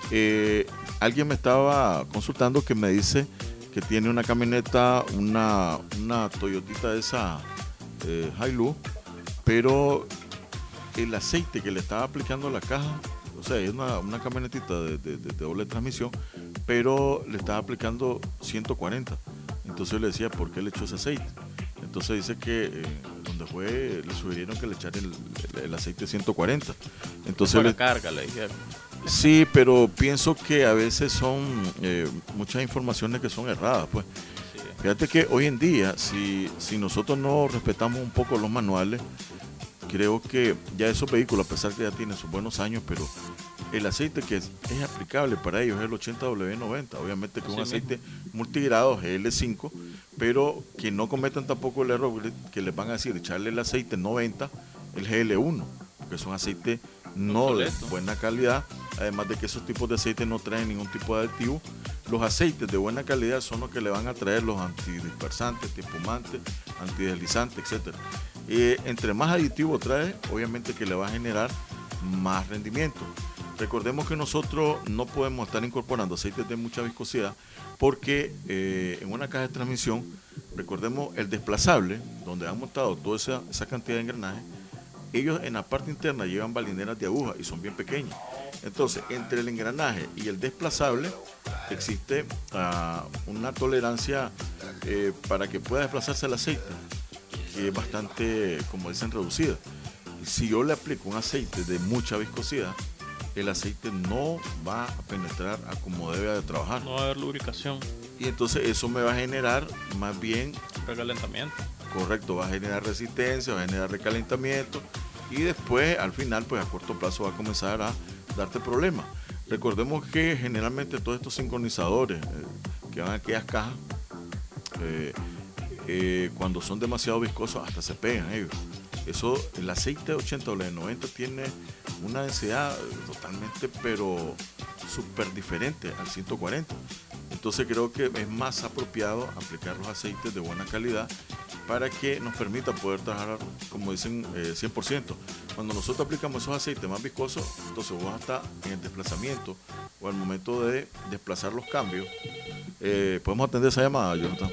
[SPEAKER 10] alguien me estaba consultando que me dice que tiene una camioneta, una Toyotita de esa Hilux, pero el aceite que le estaba aplicando a la caja, o sea, es una camionetita de doble transmisión, pero le estaba aplicando 140. Entonces le decía, ¿por qué le echó ese aceite? Entonces dice que donde fue le sugirieron que le echara el aceite 140. Entonces
[SPEAKER 11] para carga, le dijeron.
[SPEAKER 10] Sí, pero pienso que a veces son muchas informaciones que son erradas, pues. Sí. Fíjate que hoy en día, si nosotros no respetamos un poco los manuales, creo que ya esos vehículos, a pesar que ya tienen sus buenos años, pero el aceite que es aplicable para ellos es el 80W90, obviamente que es un aceite multigrado GL5, pero que no cometan tampoco el error que les van a decir echarle el aceite 90, el GL1, que son aceites no de buena calidad, además de que esos tipos de aceites no traen ningún tipo de aditivo. Los aceites de buena calidad son los que le van a traer los antidispersantes, antiespumantes, antideslizantes, etcétera. Entre más aditivo trae, obviamente que le va a generar más rendimiento. Recordemos que nosotros no podemos estar incorporando aceites de mucha viscosidad porque en una caja de transmisión, recordemos el desplazable, donde han montado toda esa cantidad de engranajes, ellos en la parte interna llevan balineras de aguja y son bien pequeñas. Entonces, entre el engranaje y el desplazable existe una tolerancia para que pueda desplazarse el aceite, que es bastante, como dicen, reducida. Si yo le aplico un aceite de mucha viscosidad, el aceite no va a penetrar a como debe de trabajar.
[SPEAKER 11] No va a haber lubricación.
[SPEAKER 10] Y entonces eso me va a generar más bien
[SPEAKER 11] recalentamiento.
[SPEAKER 10] Correcto, va a generar resistencia, va a generar recalentamiento y después al final pues a corto plazo va a comenzar a darte problemas. Recordemos que generalmente todos estos sincronizadores que van a aquellas cajas, cuando son demasiado viscosos hasta se pegan ellos. Eso, el aceite 80W90 tiene una densidad totalmente pero súper diferente al 140. Entonces creo que es más apropiado aplicar los aceites de buena calidad para que nos permita poder trabajar, como dicen, 100%. Cuando nosotros aplicamos esos aceites más viscosos, entonces vos hasta en el desplazamiento o al momento de desplazar los cambios, podemos atender esa llamada, Jonathan.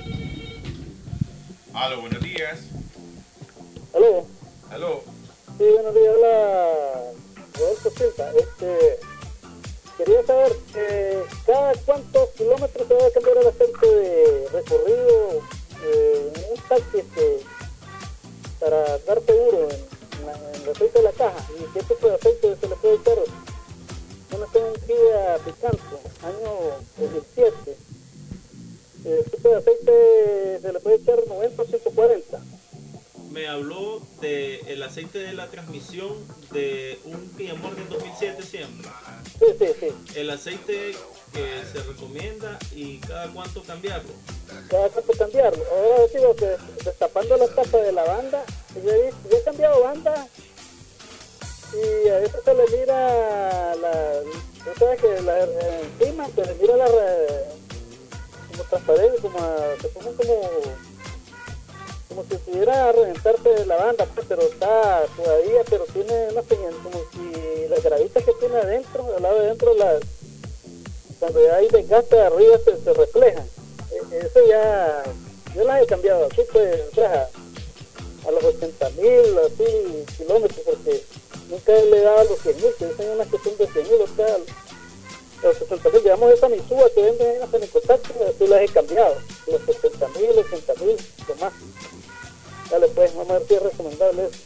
[SPEAKER 3] Aló, buenos días.
[SPEAKER 13] Aló.
[SPEAKER 3] Aló.
[SPEAKER 13] Sí, buenos días, hola, Rodolfo Silva. Quería saber, ¿cada cuántos kilómetros se va a cambiar el aceite de recorrido en un taxi para dar seguro en el aceite de la caja? ¿Y qué tipo de aceite se le puede echar? Yo no tengo un Kia Picanto, año 2007. ¿Qué tipo de aceite se le puede echar? 90 o 140.
[SPEAKER 11] Me habló del aceite de la transmisión de un Kia Morgan 2007 siempre.
[SPEAKER 13] Sí.
[SPEAKER 11] El aceite que se recomienda y cada cuánto cambiarlo.
[SPEAKER 13] Cada cuánto cambiarlo. Ahora digo que destapando la tapa de la banda, yo he cambiado banda y a veces se le mira tú sabes que encima se le mira como transparente, se pone como si pudiera reventarse la banda, pues, pero está todavía, pero tiene una señal, como si las gravitas que tiene adentro, al lado de adentro, cuando ya hay desgaste arriba se reflejan. Eso ya, yo las he cambiado así, pues, o sea, a los 80.000, así, kilómetros, porque nunca le he dado a los 100.000, que dicen una cuestión de 100.000, o sea, los 60.000, digamos esa Mitsubishi que venden en la Fenicotaxi, así las he cambiado, los 70.000, 80.000, lo más. Dale pues, vamos a ver si es recomendable eso.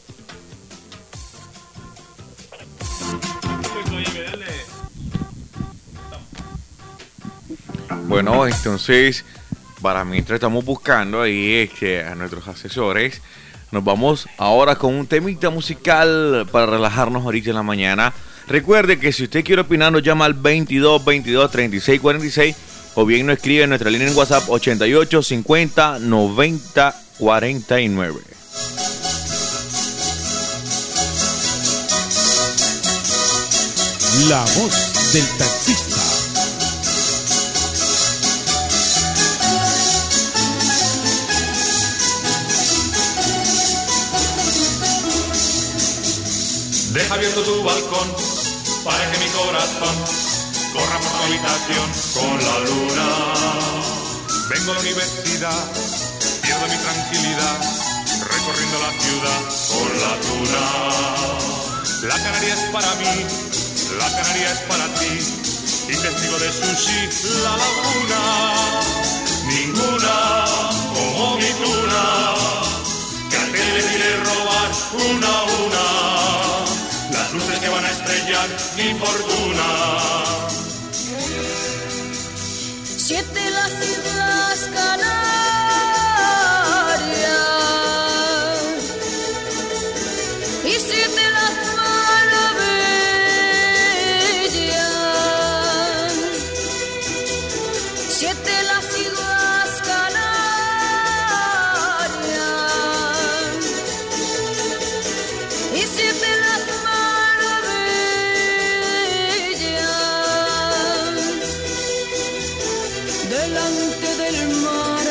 [SPEAKER 3] Bueno, entonces, para mientras estamos buscando ahí a nuestros asesores, nos vamos ahora con un temita musical para relajarnos ahorita en la mañana. Recuerde que si usted quiere opinar, nos llama al 22 22 36 46 o bien nos escribe en nuestra línea en WhatsApp 88 50 90 49.
[SPEAKER 4] La voz del taxista.
[SPEAKER 5] Deja abierto tu balcón para que mi corazón corra por tu habitación con la luna. Vengo a la universidad, pierdo mi tranquilidad, recorriendo la ciudad con la tuna. La Canaria es para mí, la Canaria es para ti, y testigo de sushi, la laguna. Ninguna como mi tuna, que al que le quiere robar una a una. Las luces que van a estrellar mi fortuna.
[SPEAKER 9] 7 las Islas Canarias y 7 las maravillas. 7 las Islas Canarias y 7 las delante del mar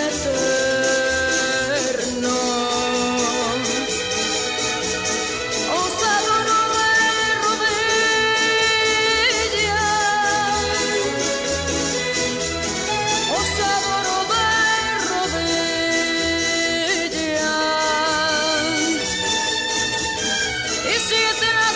[SPEAKER 9] eterno. Os adoro de rodillas, os adoro de rodillas. Y 7 las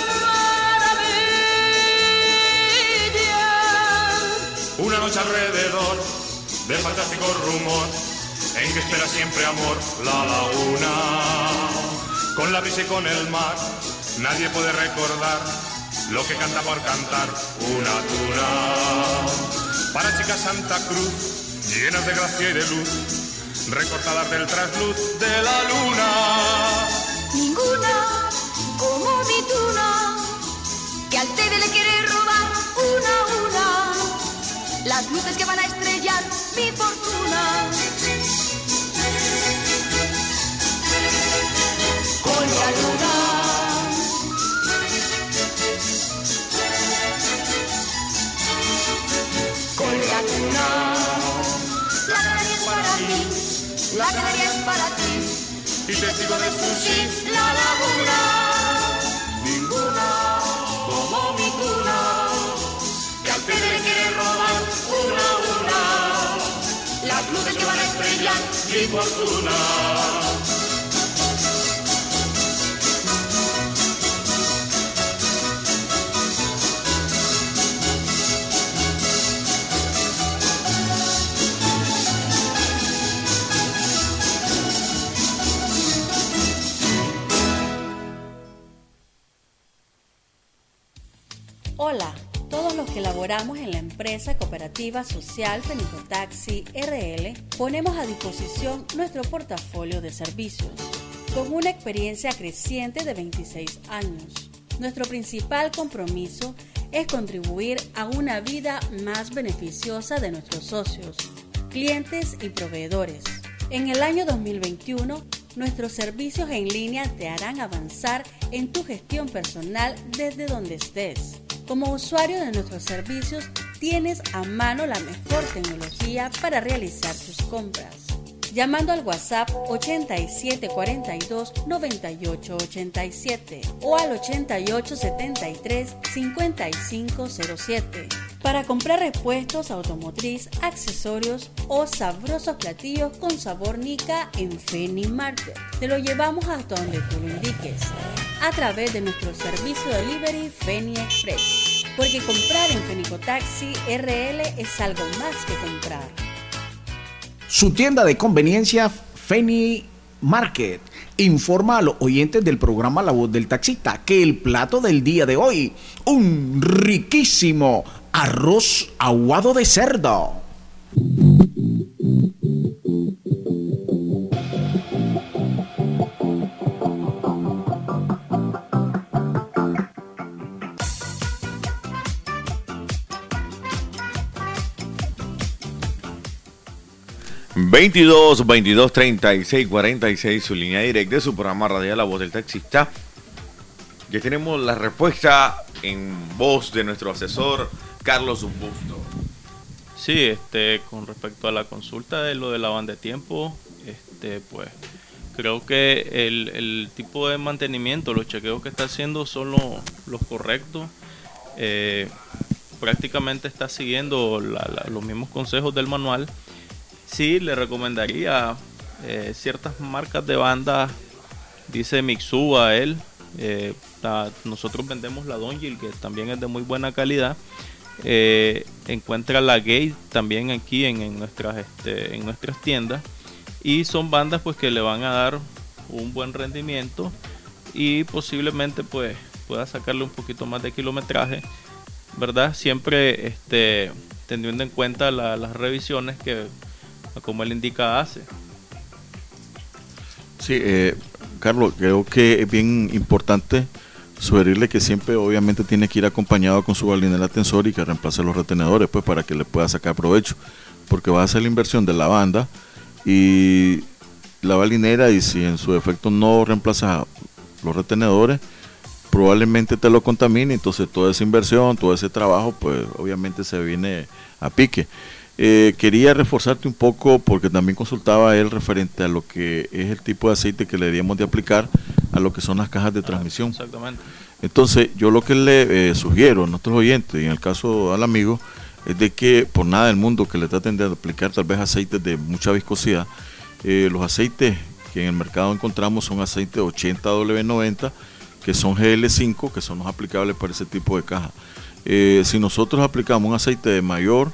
[SPEAKER 9] maravillas.
[SPEAKER 5] Una noche alrededor de fantástico rumor, en que espera siempre amor la laguna. Con la brisa y con el mar, nadie puede recordar lo que canta por cantar una tuna. Para chicas Santa Cruz, llenas de gracia y de luz, recortadas del trasluz de la luna.
[SPEAKER 9] Ninguna como mi tuna, que al TV le quiere robar una a una. Las luces que van a estrellar mi fortuna. Con la luna. Con la luna. La Canaria es para mí, la Canaria es para ti,
[SPEAKER 5] y testigo de sushi,
[SPEAKER 9] la laguna.
[SPEAKER 5] Ninguna como mi tuna, que al TV le quiere robar una a una. Las luces que van a estrellar mi fortuna.
[SPEAKER 6] Hola, todos los que laboramos en la empresa cooperativa social Fenicotaxi RL ponemos a disposición nuestro portafolio de servicios. Con una experiencia creciente de 26 años, nuestro principal compromiso es contribuir a una vida más beneficiosa de nuestros socios, clientes y proveedores. En el año 2021 Nuestros servicios en línea te harán avanzar en tu gestión personal desde donde estés. Como usuario de nuestros servicios, tienes a mano la mejor tecnología para realizar tus compras. Llamando al WhatsApp 8742-9887 o al 8873-5507 para comprar repuestos automotriz, accesorios o sabrosos platillos con sabor Nica en Feni Market. Te lo llevamos hasta donde tú lo indiques a través de nuestro servicio de delivery Feni Express, porque comprar en Fenicotaxi RL es algo más que comprar.
[SPEAKER 7] Su tienda de conveniencia Feni Market informa a los oyentes del programa La Voz del Taxista que el plato del día de hoy, un riquísimo arroz aguado de cerdo.
[SPEAKER 3] ...22 22 36 46... ...su línea directa de su programa radial La Voz del Taxista. Ya tenemos la respuesta en voz de nuestro asesor Carlos Busto.
[SPEAKER 11] Sí, con respecto a la consulta de lo de la banda de tiempo, pues creo que el tipo de mantenimiento, los chequeos que está haciendo son los correctos. Prácticamente está siguiendo los mismos consejos del manual. Sí, le recomendaría ciertas marcas de banda, dice Mitsuba él. Nosotros vendemos la Donjil, que también es de muy buena calidad. Encuentra la Gate también aquí en nuestras tiendas, y son bandas pues que le van a dar un buen rendimiento y posiblemente pues pueda sacarle un poquito más de kilometraje, ¿verdad? Siempre teniendo en cuenta las revisiones que, como él indica, hace.
[SPEAKER 10] Sí, Carlos, creo que es bien importante sugerirle que siempre obviamente tiene que ir acompañado con su balinera tensor y que reemplace los retenedores, pues, para que le pueda sacar provecho, porque va a hacer la inversión de la banda y la balinera, y si en su defecto no reemplaza los retenedores, probablemente te lo contamine. Entonces toda esa inversión, todo ese trabajo, pues obviamente se viene a pique. Quería reforzarte un poco porque también consultaba él referente a lo que es el tipo de aceite que le deberíamos de aplicar a lo que son las cajas de transmisión.
[SPEAKER 11] Exactamente.
[SPEAKER 10] Entonces yo lo que le sugiero a nuestros oyentes, y en el caso al amigo, es de que por nada del mundo que le traten de aplicar tal vez aceites de mucha viscosidad. Los aceites que en el mercado encontramos son aceites 80W90, que son GL5, que son los aplicables para ese tipo de caja. Si nosotros aplicamos un aceite de mayor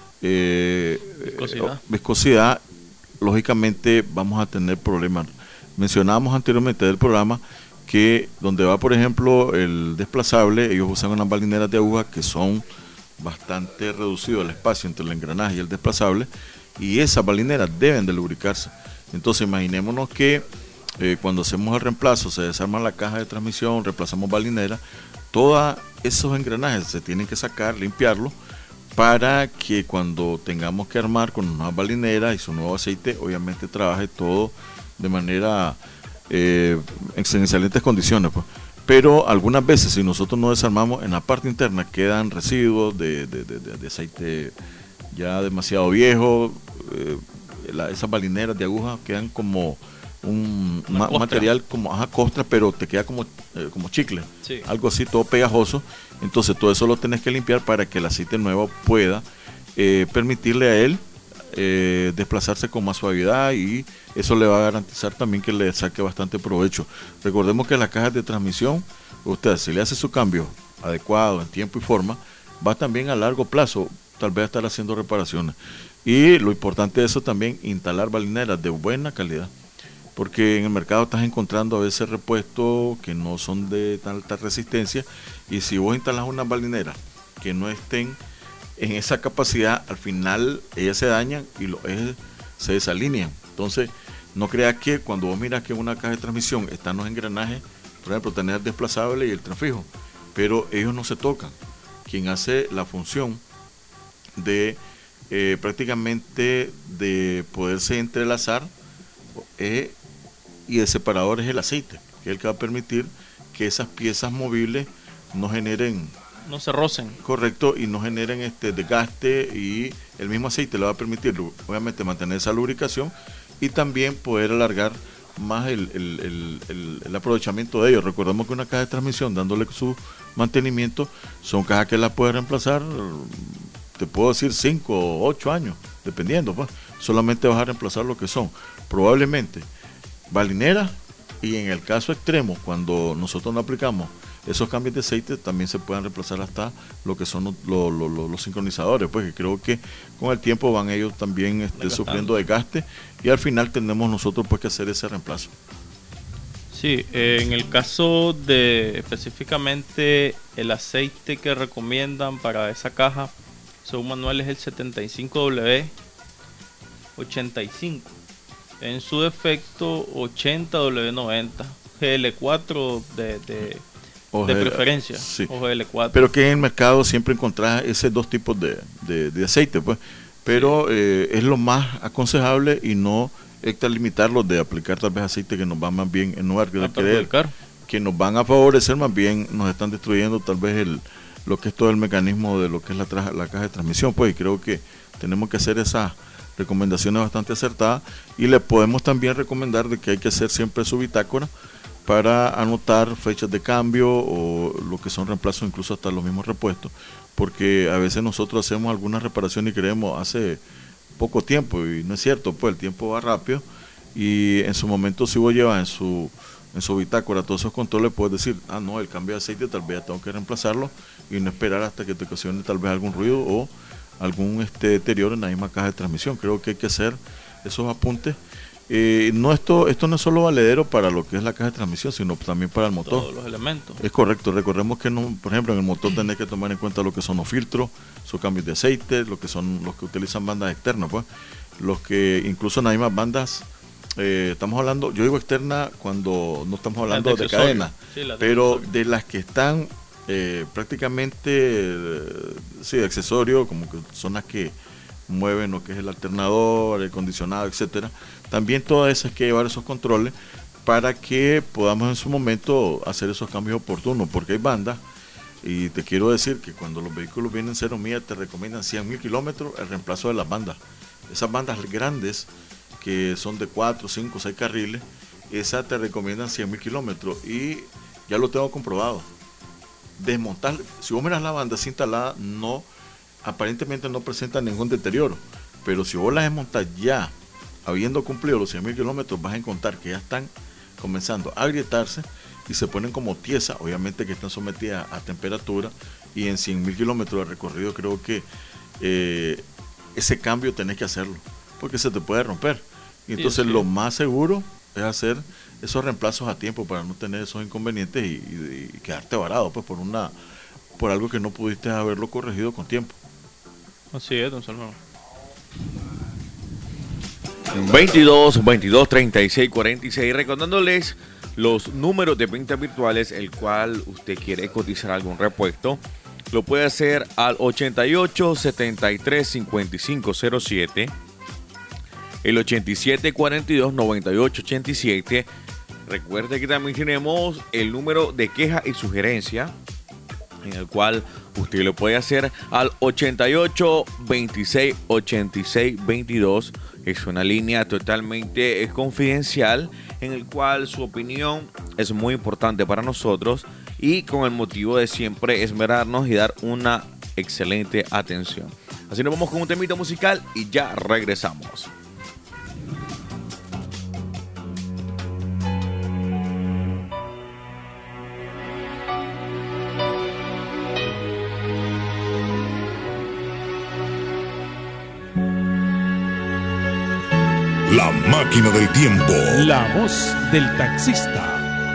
[SPEAKER 10] viscosidad, lógicamente vamos a tener problemas. Mencionábamos anteriormente del programa que donde va, por ejemplo, el desplazable, ellos usan unas balineras de aguja que son bastante reducido el espacio entre el engranaje y el desplazable, y esas balineras deben de lubricarse. Entonces imaginémonos que cuando hacemos el reemplazo, se desarma la caja de transmisión, reemplazamos balinera, todos esos engranajes se tienen que sacar, limpiarlos, para que cuando tengamos que armar con una balinera y su nuevo aceite, obviamente trabaje todo de manera en excelentes condiciones, pues. Pero algunas veces, si nosotros no desarmamos, en la parte interna quedan residuos de aceite ya demasiado viejo. Esas balineras de aguja quedan como un material como costra, pero te queda como chicle, sí, algo así, todo pegajoso. Entonces todo eso lo tenés que limpiar para que el aceite nuevo pueda permitirle a él desplazarse con más suavidad, y eso le va a garantizar también que le saque bastante provecho. Recordemos que las cajas de transmisión, usted si le hace su cambio adecuado en tiempo y forma, va también a largo plazo tal vez a estar haciendo reparaciones. Y lo importante de eso también, instalar balineras de buena calidad, porque en el mercado estás encontrando a veces repuestos que no son de tan alta resistencia, y si vos instalas unas balineras que no estén en esa capacidad, al final ellas se dañan y los ejes se desalinean. Entonces no creas que cuando vos miras que en una caja de transmisión están los engranajes, por ejemplo, tenés el desplazable y el transfijo, pero ellos no se tocan. Quien hace la función de prácticamente de poderse entrelazar es y el separador es el aceite, que es el que va a permitir que esas piezas movibles no generen,
[SPEAKER 11] no se rocen.
[SPEAKER 10] Correcto, y no generen desgaste, y el mismo aceite le va a permitir obviamente mantener esa lubricación y también poder alargar más el aprovechamiento de ellos. Recordemos que una caja de transmisión, dándole su mantenimiento, son cajas que la puedes reemplazar, te puedo decir 5 o 8 años, dependiendo, pues. Solamente vas a reemplazar lo que son probablemente balineras, y en el caso extremo, cuando nosotros no aplicamos esos cambios de aceite, también se pueden reemplazar hasta lo que son los sincronizadores, pues, que creo que con el tiempo van ellos también sufriendo desgaste, y al final tenemos nosotros pues que hacer ese reemplazo.
[SPEAKER 11] Sí, en el caso de específicamente el aceite que recomiendan para esa caja, según manual, es el 75W85. En su defecto, 80W90, GL4 de preferencia,
[SPEAKER 10] sí.
[SPEAKER 11] O GL4.
[SPEAKER 10] Pero que en el mercado siempre encontrás esos dos tipos de aceite, pues. Pero sí, es lo más aconsejable, y no limitarlos de aplicar tal vez aceite que nos van más bien, en lugar de creer que nos van a favorecer, más bien nos están destruyendo tal vez lo que es todo el mecanismo de lo que es la caja de transmisión, pues. Y creo que tenemos que hacer esas recomendaciones bastante acertadas, y le podemos también recomendar de que hay que hacer siempre su bitácora para anotar fechas de cambio o lo que son reemplazos, incluso hasta los mismos repuestos, porque a veces nosotros hacemos alguna reparación y creemos hace poco tiempo, y no es cierto, pues el tiempo va rápido, y en su momento, si vos llevas en su bitácora todos esos controles, puedes decir, no, el cambio de aceite tal vez ya tengo que reemplazarlo, y no esperar hasta que te ocasione tal vez algún ruido o algún deterioro en la misma caja de transmisión. Creo que hay que hacer esos apuntes. Esto no es solo valedero para lo que es la caja de transmisión, sino también para el motor.
[SPEAKER 11] Todos los elementos.
[SPEAKER 10] Es correcto. Recordemos que, por ejemplo, en el motor tenés que tomar en cuenta lo que son los filtros, sus cambios de aceite, lo que son los que utilizan bandas externas, pues. Los que incluso en las mismas bandas, estamos hablando, yo digo externa cuando no estamos hablando de cadena, sí, pero de las que están prácticamente de accesorio, como que son las que mueven lo que es el alternador, el acondicionado, etcétera. También todas esas hay que llevar esos controles para que podamos en su momento hacer esos cambios oportunos, porque hay bandas, y te quiero decir que cuando los vehículos vienen 0 millas te recomiendan 100.000 kilómetros el reemplazo de las bandas. Esas bandas grandes que son de 4, 5, 6 carriles, esas te recomiendan 100.000 kilómetros, y ya lo tengo comprobado. Desmontar, si vos miras la banda así instalada, aparentemente no presenta ningún deterioro, pero si vos las desmontas ya habiendo cumplido los 100.000 kilómetros, vas a encontrar que ya están comenzando a agrietarse y se ponen como tiesas, obviamente que están sometidas a temperatura, y en 100.000 kilómetros de recorrido creo que ese cambio tenés que hacerlo, porque se te puede romper. Y entonces lo más seguro es hacer esos reemplazos a tiempo para no tener esos inconvenientes y quedarte varado, pues, por algo que no pudiste haberlo corregido con tiempo.
[SPEAKER 11] Así es, don Salvador.
[SPEAKER 3] 22 36 46, recordándoles los números de ventas virtuales, el cual usted quiere cotizar algún repuesto, lo puede hacer al 88 73 55 07, el 87 42 98 87. Recuerde que también tenemos el número de queja y sugerencia, en el cual usted lo puede hacer al 88 26 86 22. Es una línea totalmente confidencial, en el cual su opinión es muy importante para nosotros, y con el motivo de siempre esmerarnos y dar una excelente atención. Así nos vamos con un temita musical y ya regresamos.
[SPEAKER 1] La máquina del tiempo.
[SPEAKER 4] La voz del taxista.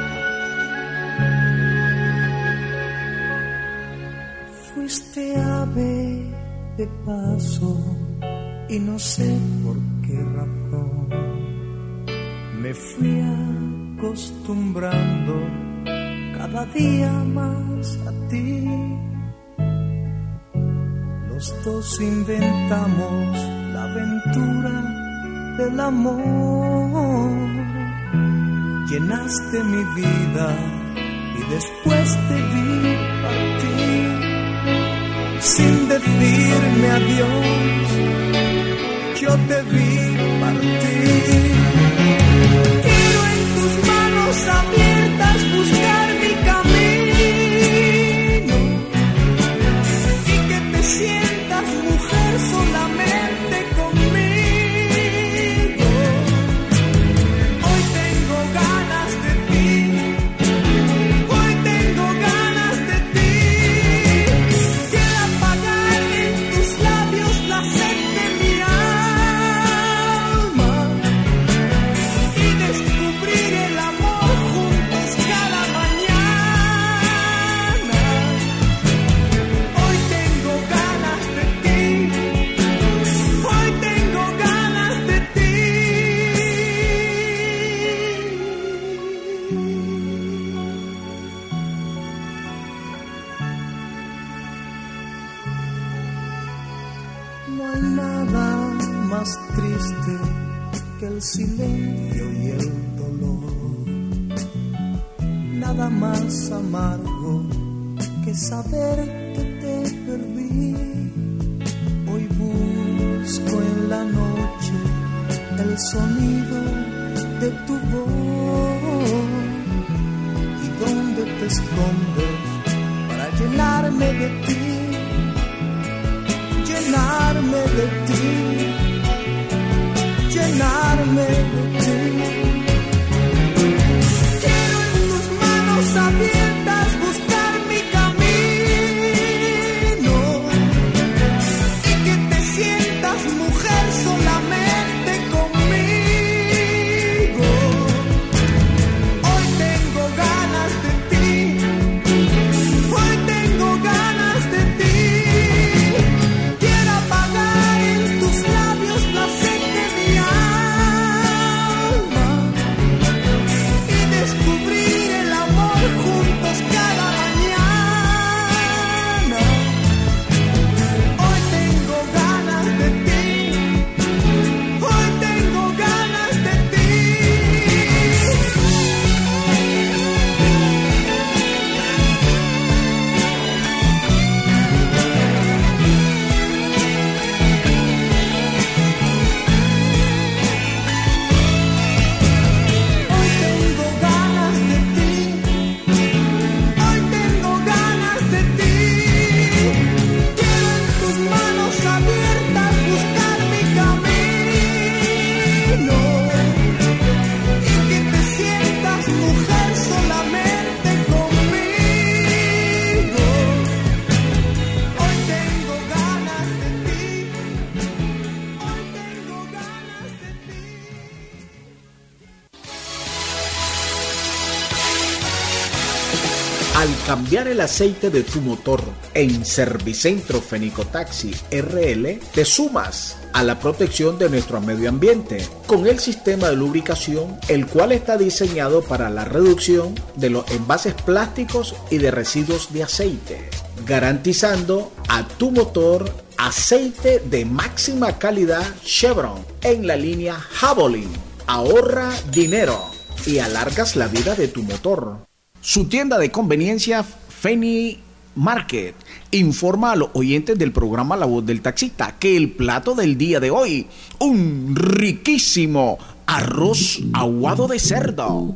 [SPEAKER 15] Fuiste ave de paso y no sé por qué razón me fui acostumbrando cada día más a ti. Los dos inventamos la aventura del amor llenaste mi vida y después te vi partir sin decirme adiós. Yo te vi partir. Quiero en tus manos abiertas buscar mi camino y que te sientas mujer solamente conmigo. Hoy tengo ganas de ti, hoy tengo ganas de ti. Quiero apagar en tus labios la sed de mi alma y descubrir el amor juntos cada mañana. Hoy tengo ganas de ti, hoy tengo ganas de ti. No hay nada más triste que el silencio y el dolor, nada más amargo que saber que te perdí. Hoy busco en la noche el sonido de tu voz y dónde te escondes para llenarme de ti. Llenarme de ti, llenarme de ti. Quiero en tus manos abiertas buscar mi camino y que te sientas mujer solamente conmigo. Hoy tengo ganas de ti, hoy tengo ganas de ti. Quiero apagar en tus labios la sed de mi alma y descubrir el amor juntos cada mañana. Hoy tengo ganas de ti, hoy tengo ganas de ti. Hoy tengo ganas de ti, hoy tengo ganas de ti. Quiero en tus manos abiertas buscar mi camino y que te sientas mujer solamente conmigo. Hoy tengo ganas de ti, hoy tengo ganas de ti.
[SPEAKER 7] Al cambiar el aceite de tu motor en Servicentro Fenicotaxi RL, te sumas a la protección de nuestro medio ambiente con el sistema de lubricación, el cual está diseñado para la reducción de los envases plásticos y de residuos de aceite, garantizando a tu motor aceite de máxima calidad Chevron en la línea Javelin. Ahorra dinero y alargas la vida de tu motor. Su tienda de conveniencia Feni Market informa a los oyentes del programa La Voz del Taxista que el plato del día de hoy, un riquísimo arroz aguado de cerdo.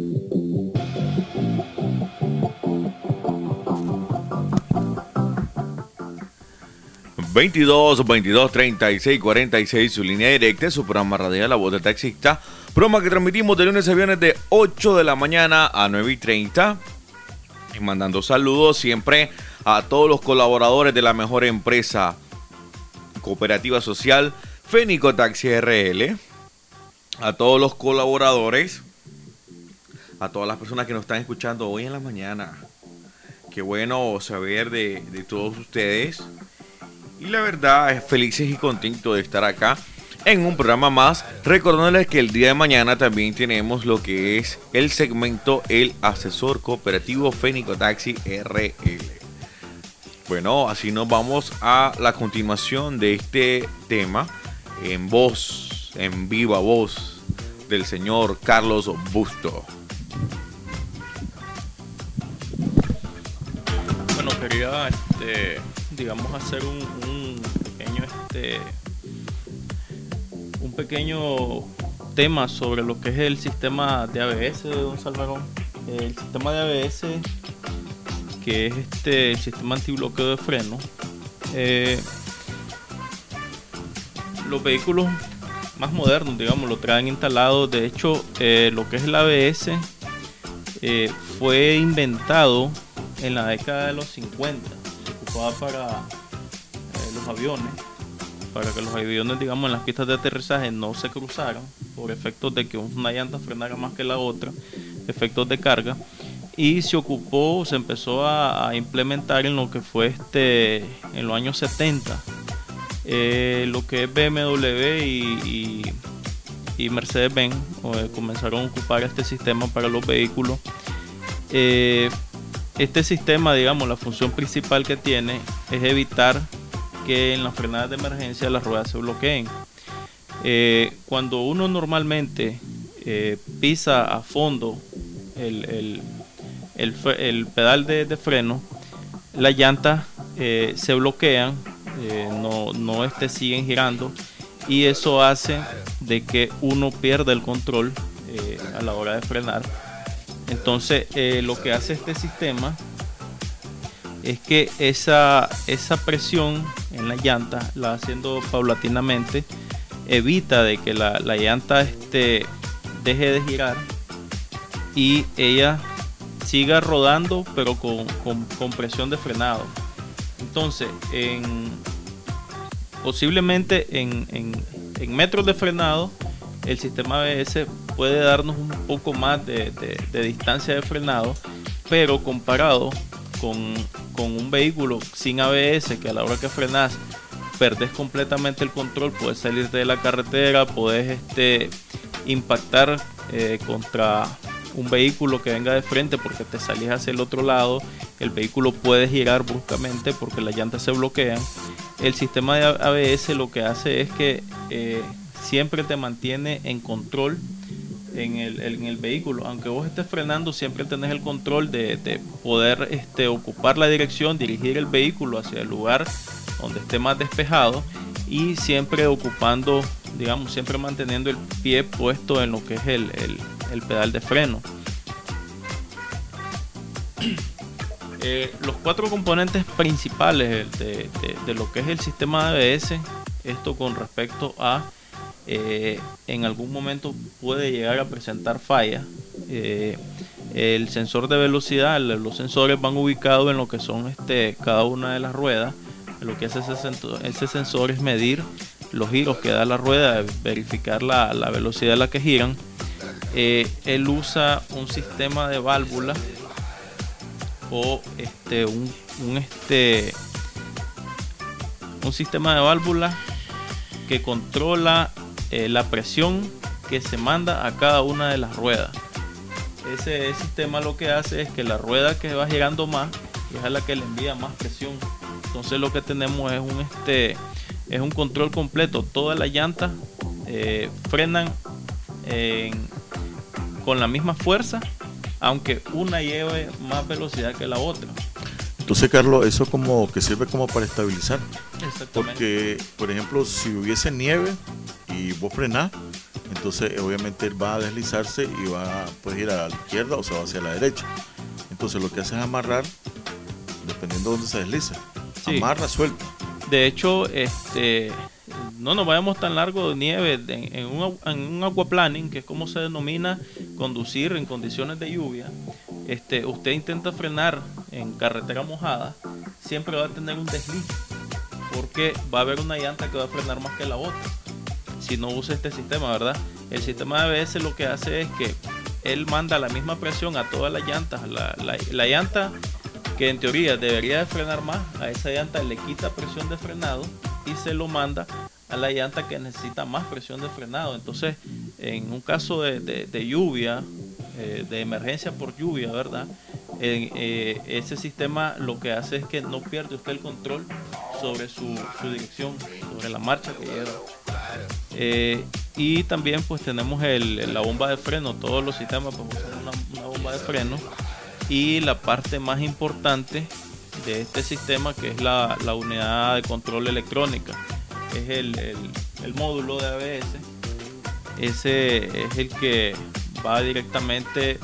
[SPEAKER 3] ...22 36 46... su línea directa, su programa radial La Voz del Taxista, programa que transmitimos de lunes a viernes de 8 de la mañana a 9:30, y mandando saludos siempre a todos los colaboradores de la mejor empresa cooperativa social Fenicotaxi RL, a todos los colaboradores, a todas las personas que nos están escuchando hoy en la mañana. Qué bueno saber de todos ustedes. Y la verdad es felices y contentos de estar acá en un programa más, recordándoles que el día de mañana también tenemos lo que es el segmento El Asesor Cooperativo Fenicotaxi RL. Bueno, así nos vamos a la continuación de este tema en voz, en viva voz del señor Carlos Busto.
[SPEAKER 11] quería, digamos, hacer un pequeño tema sobre lo que es el sistema de ABS, don Salmerón. El sistema de ABS, que es el sistema antibloqueo de freno. Los vehículos más modernos, digamos, lo traen instalado. De hecho, lo que es el ABS fue inventado en la década de los 50. Se ocupaba para los aviones, para que los aviones, digamos, en las pistas de aterrizaje no se cruzaran por efectos de que una llanta frenara más que la otra, efectos de carga. Y se empezó a implementar en lo que fue en los años 70. Lo que es BMW y Mercedes-Benz comenzaron a ocupar este sistema para los vehículos. Este sistema, digamos, la función principal que tiene es evitar que en las frenadas de emergencia las ruedas se bloqueen. Cuando uno normalmente pisa a fondo el pedal de freno, las llantas se bloquean, no siguen girando, y eso hace de que uno pierda el control a la hora de frenar. Entonces lo que hace este sistema es que esa presión en la llanta la va haciendo paulatinamente, evita de que la llanta deje de girar y ella siga rodando, pero con presión de frenado. Entonces, posiblemente en metros de frenado, el sistema ABS puede darnos un poco más de distancia de frenado, pero comparado con un vehículo sin ABS, que a la hora que frenas perdés completamente el control, puedes salirte de la carretera, puedes impactar contra un vehículo que venga de frente porque te salís hacia el otro lado. El vehículo puede girar bruscamente porque las llantas se bloquean. El sistema de ABS lo que hace es que siempre te mantiene en control en el vehículo. Aunque vos estés frenando, siempre tenés el control de poder ocupar la dirección, dirigir el vehículo hacia el lugar donde esté más despejado, y siempre ocupando, digamos, siempre manteniendo el pie puesto en lo que es el pedal de freno. Los cuatro componentes principales de lo que es el sistema de ABS, esto con respecto a en algún momento puede llegar a presentar fallas. El sensor de velocidad, los sensores van ubicados en lo que son cada una de las ruedas. Lo que hace ese sensor es medir los giros que da la rueda, verificar la velocidad a la que giran. Él usa un sistema de válvulas o un sistema de válvulas que controla la presión que se manda a cada una de las ruedas. Ese sistema lo que hace es que la rueda que va girando más es a la que le envía más presión. Entonces lo que tenemos es un control completo. Todas las llantas frenan con la misma fuerza, aunque una lleve más velocidad que la otra.
[SPEAKER 10] Entonces, Carlos, eso como que sirve como para estabilizar.
[SPEAKER 11] Exactamente.
[SPEAKER 10] Porque, por ejemplo, si hubiese nieve y vos frenás, entonces obviamente él va a deslizarse y puede ir a la izquierda o se va hacia la derecha. Entonces lo que hace es amarrar, dependiendo de dónde se deslice. Sí. Amarra, suelta.
[SPEAKER 11] De hecho, no nos vayamos tan largo de nieve en un aquaplaning, que es como se denomina conducir en condiciones de lluvia. Usted intenta frenar en carretera mojada, siempre va a tener un desliz, porque va a haber una llanta que va a frenar más que la otra si no usa este sistema, ¿verdad? El sistema de ABS lo que hace es que él manda la misma presión a todas las llantas. La llanta que en teoría debería de frenar más, a esa llanta le quita presión de frenado y se lo manda a la llanta que necesita más presión de frenado. Entonces, en un caso de lluvia, de emergencia por lluvia, ¿verdad? Ese sistema lo que hace es que no pierde usted el control sobre su dirección, sobre la marcha que lleva. Y también pues tenemos la bomba de freno. Todos los sistemas pues usan una bomba de freno. Y la parte más importante de este sistema, que es la unidad de control electrónica. Es el módulo de ABS. Ese es el que va directamente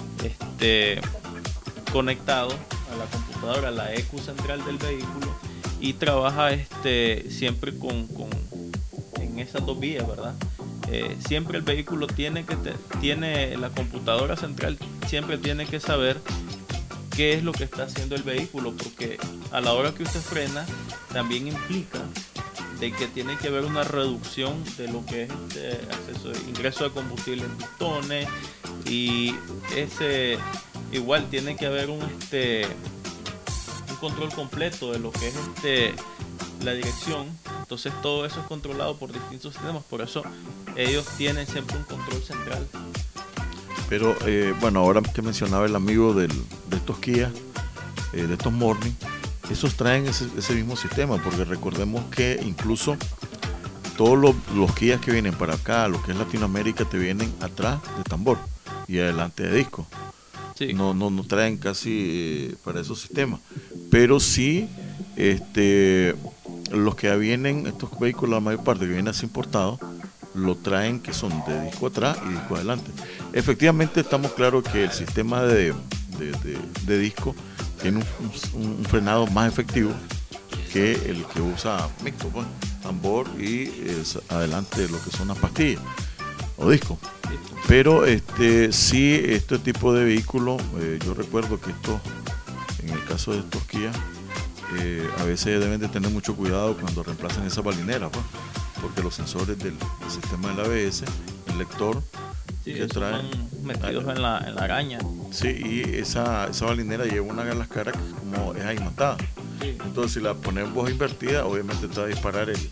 [SPEAKER 11] conectado a la computadora, a la ECU central del vehículo, y trabaja siempre en esas dos vías, ¿verdad? Siempre el vehículo tiene la computadora central, siempre tiene que saber qué es lo que está haciendo el vehículo, porque a la hora que usted frena también implica de que tiene que haber una reducción de lo que es ingreso de combustible en pistones, y igual tiene que haber un control completo de lo que es la dirección. Entonces todo eso es controlado por distintos sistemas, por eso ellos tienen siempre un control central.
[SPEAKER 10] Pero bueno, ahora que mencionaba el amigo de estos Kia, de estos Morning, esos traen ese mismo sistema, porque recordemos que incluso todos los Kia que vienen para acá, lo que es Latinoamérica, te vienen atrás de tambor y adelante de disco. Sí. No traen casi para esos sistemas, pero sí los que vienen, estos vehículos, la mayor parte que vienen así importados, lo traen que son de disco atrás y disco adelante. Efectivamente estamos claros que el sistema de disco tiene un frenado más efectivo que el que usa mixto, pues, tambor y adelante lo que son las pastillas o disco. Pero sí, este tipo de vehículos, yo recuerdo que en el caso de estos Kia, a veces deben de tener mucho cuidado cuando reemplazan esa balinera, pues, porque los sensores del sistema del ABS, el lector,
[SPEAKER 11] sí, que trae metidos en la araña.
[SPEAKER 10] Sí, y esa balinera lleva una de las caras que como es aimantada. Sí. Entonces si la pones voz invertida, obviamente te va a disparar el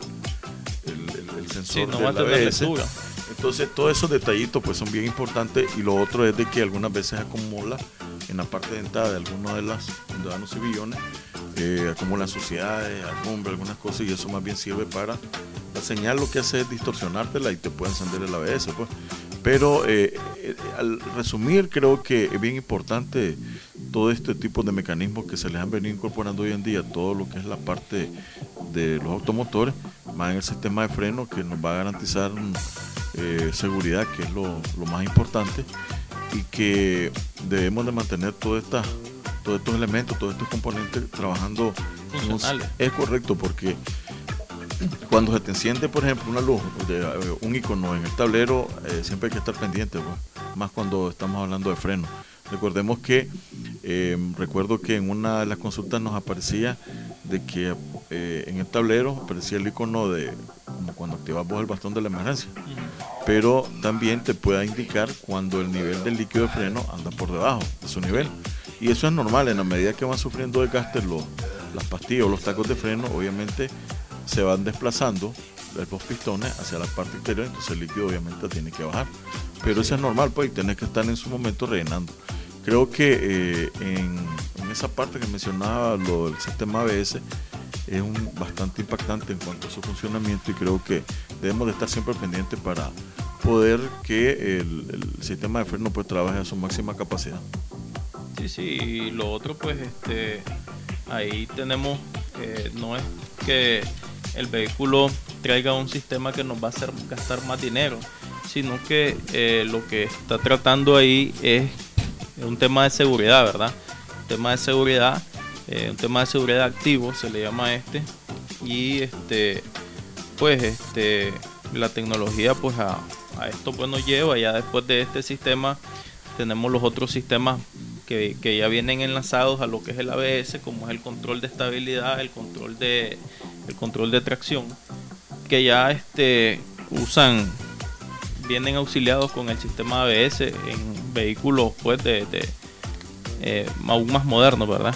[SPEAKER 10] sensor del ABS. Entonces todos esos detallitos pues son bien importantes, y lo otro es de que algunas veces acumula en la parte dentada de algunos de donde van los civillones, acumula suciedades, alumbre, algunas cosas, y eso más bien sirve para la señal. Lo que hace es distorsionártela y te puede encender el ABS, pues. Pero al resumir, creo que es bien importante todo este tipo de mecanismos que se les han venido incorporando hoy en día, todo lo que es la parte de los automotores, más en el sistema de freno, que nos va a garantizar seguridad, que es lo más importante, y que debemos de mantener todos estos elementos, todos estos componentes trabajando funcionales. Es correcto, porque cuando se te enciende, por ejemplo, una luz, un icono en el tablero, siempre hay que estar pendiente, pues, más cuando estamos hablando de freno. Recordemos que, recuerdo que en una de las consultas nos aparecía de que en el tablero aparecía el icono de como cuando activas vos el bastón de la emergencia, pero también te puede indicar cuando el nivel del líquido de freno anda por debajo de su nivel, y eso es normal. En la medida que van sufriendo desgaste las pastillas o los tacos de freno, obviamente se van desplazando los pistones hacia la parte interior, entonces el líquido obviamente tiene que bajar, pero eso es normal, pues, y tenés que estar en su momento rellenando. Creo que en esa parte que mencionaba, lo del sistema ABS, es bastante impactante en cuanto a su funcionamiento, y creo que debemos de estar siempre pendientes para poder que el sistema de freno pues trabaje a su máxima capacidad.
[SPEAKER 11] Sí, y lo otro pues ahí tenemos, no es que el vehículo traiga un sistema que nos va a hacer gastar más dinero, sino que lo que está tratando ahí es un tema de seguridad, ¿verdad? Un tema de seguridad activo se le llama y la tecnología pues a esto pues nos lleva. Ya después de este sistema tenemos los otros sistemas que ya vienen enlazados a lo que es el ABS, como es el control de estabilidad, el control de tracción, que ya vienen auxiliados con el sistema ABS en vehículos pues aún más modernos, ¿verdad?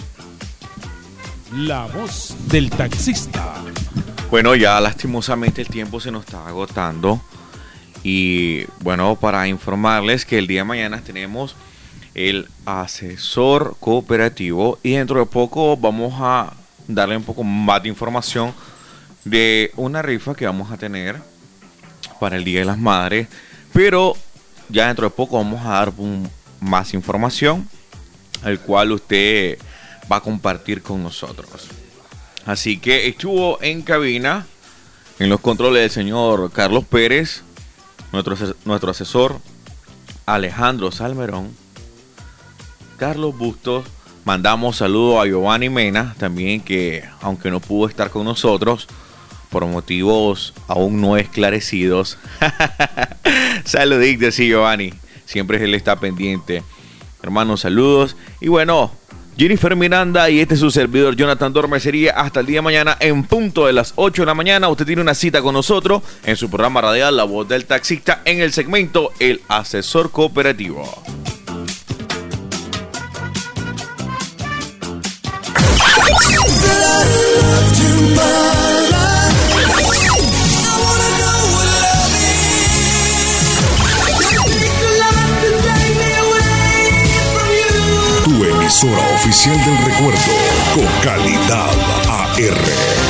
[SPEAKER 4] La voz del taxista.
[SPEAKER 3] Bueno, ya lastimosamente el tiempo se nos está agotando, y bueno, para informarles que el día de mañana tenemos el asesor cooperativo, y dentro de poco vamos a darle un poco más de información de una rifa que vamos a tener para el Día de las Madres, pero ya dentro de poco vamos a dar más información, al cual usted va a compartir con nosotros. Así que estuvo en cabina, en los controles del señor Carlos Pérez, nuestro asesor Alejandro Salmerón, Carlos Bustos. Mandamos saludos a Giovanni Mena, también, que aunque no pudo estar con nosotros por motivos aún no esclarecidos. Saluditos, sí, Giovanni. Siempre él está pendiente. Hermanos, saludos. Y bueno, Jennifer Miranda y este es su servidor Jonathan Dorme. Sería hasta el día de mañana en punto de las 8 de la mañana. Usted tiene una cita con nosotros en su programa radial La Voz del Taxista, en el segmento El Asesor Cooperativo.
[SPEAKER 1] Tu emisora oficial del recuerdo, con calidad AR.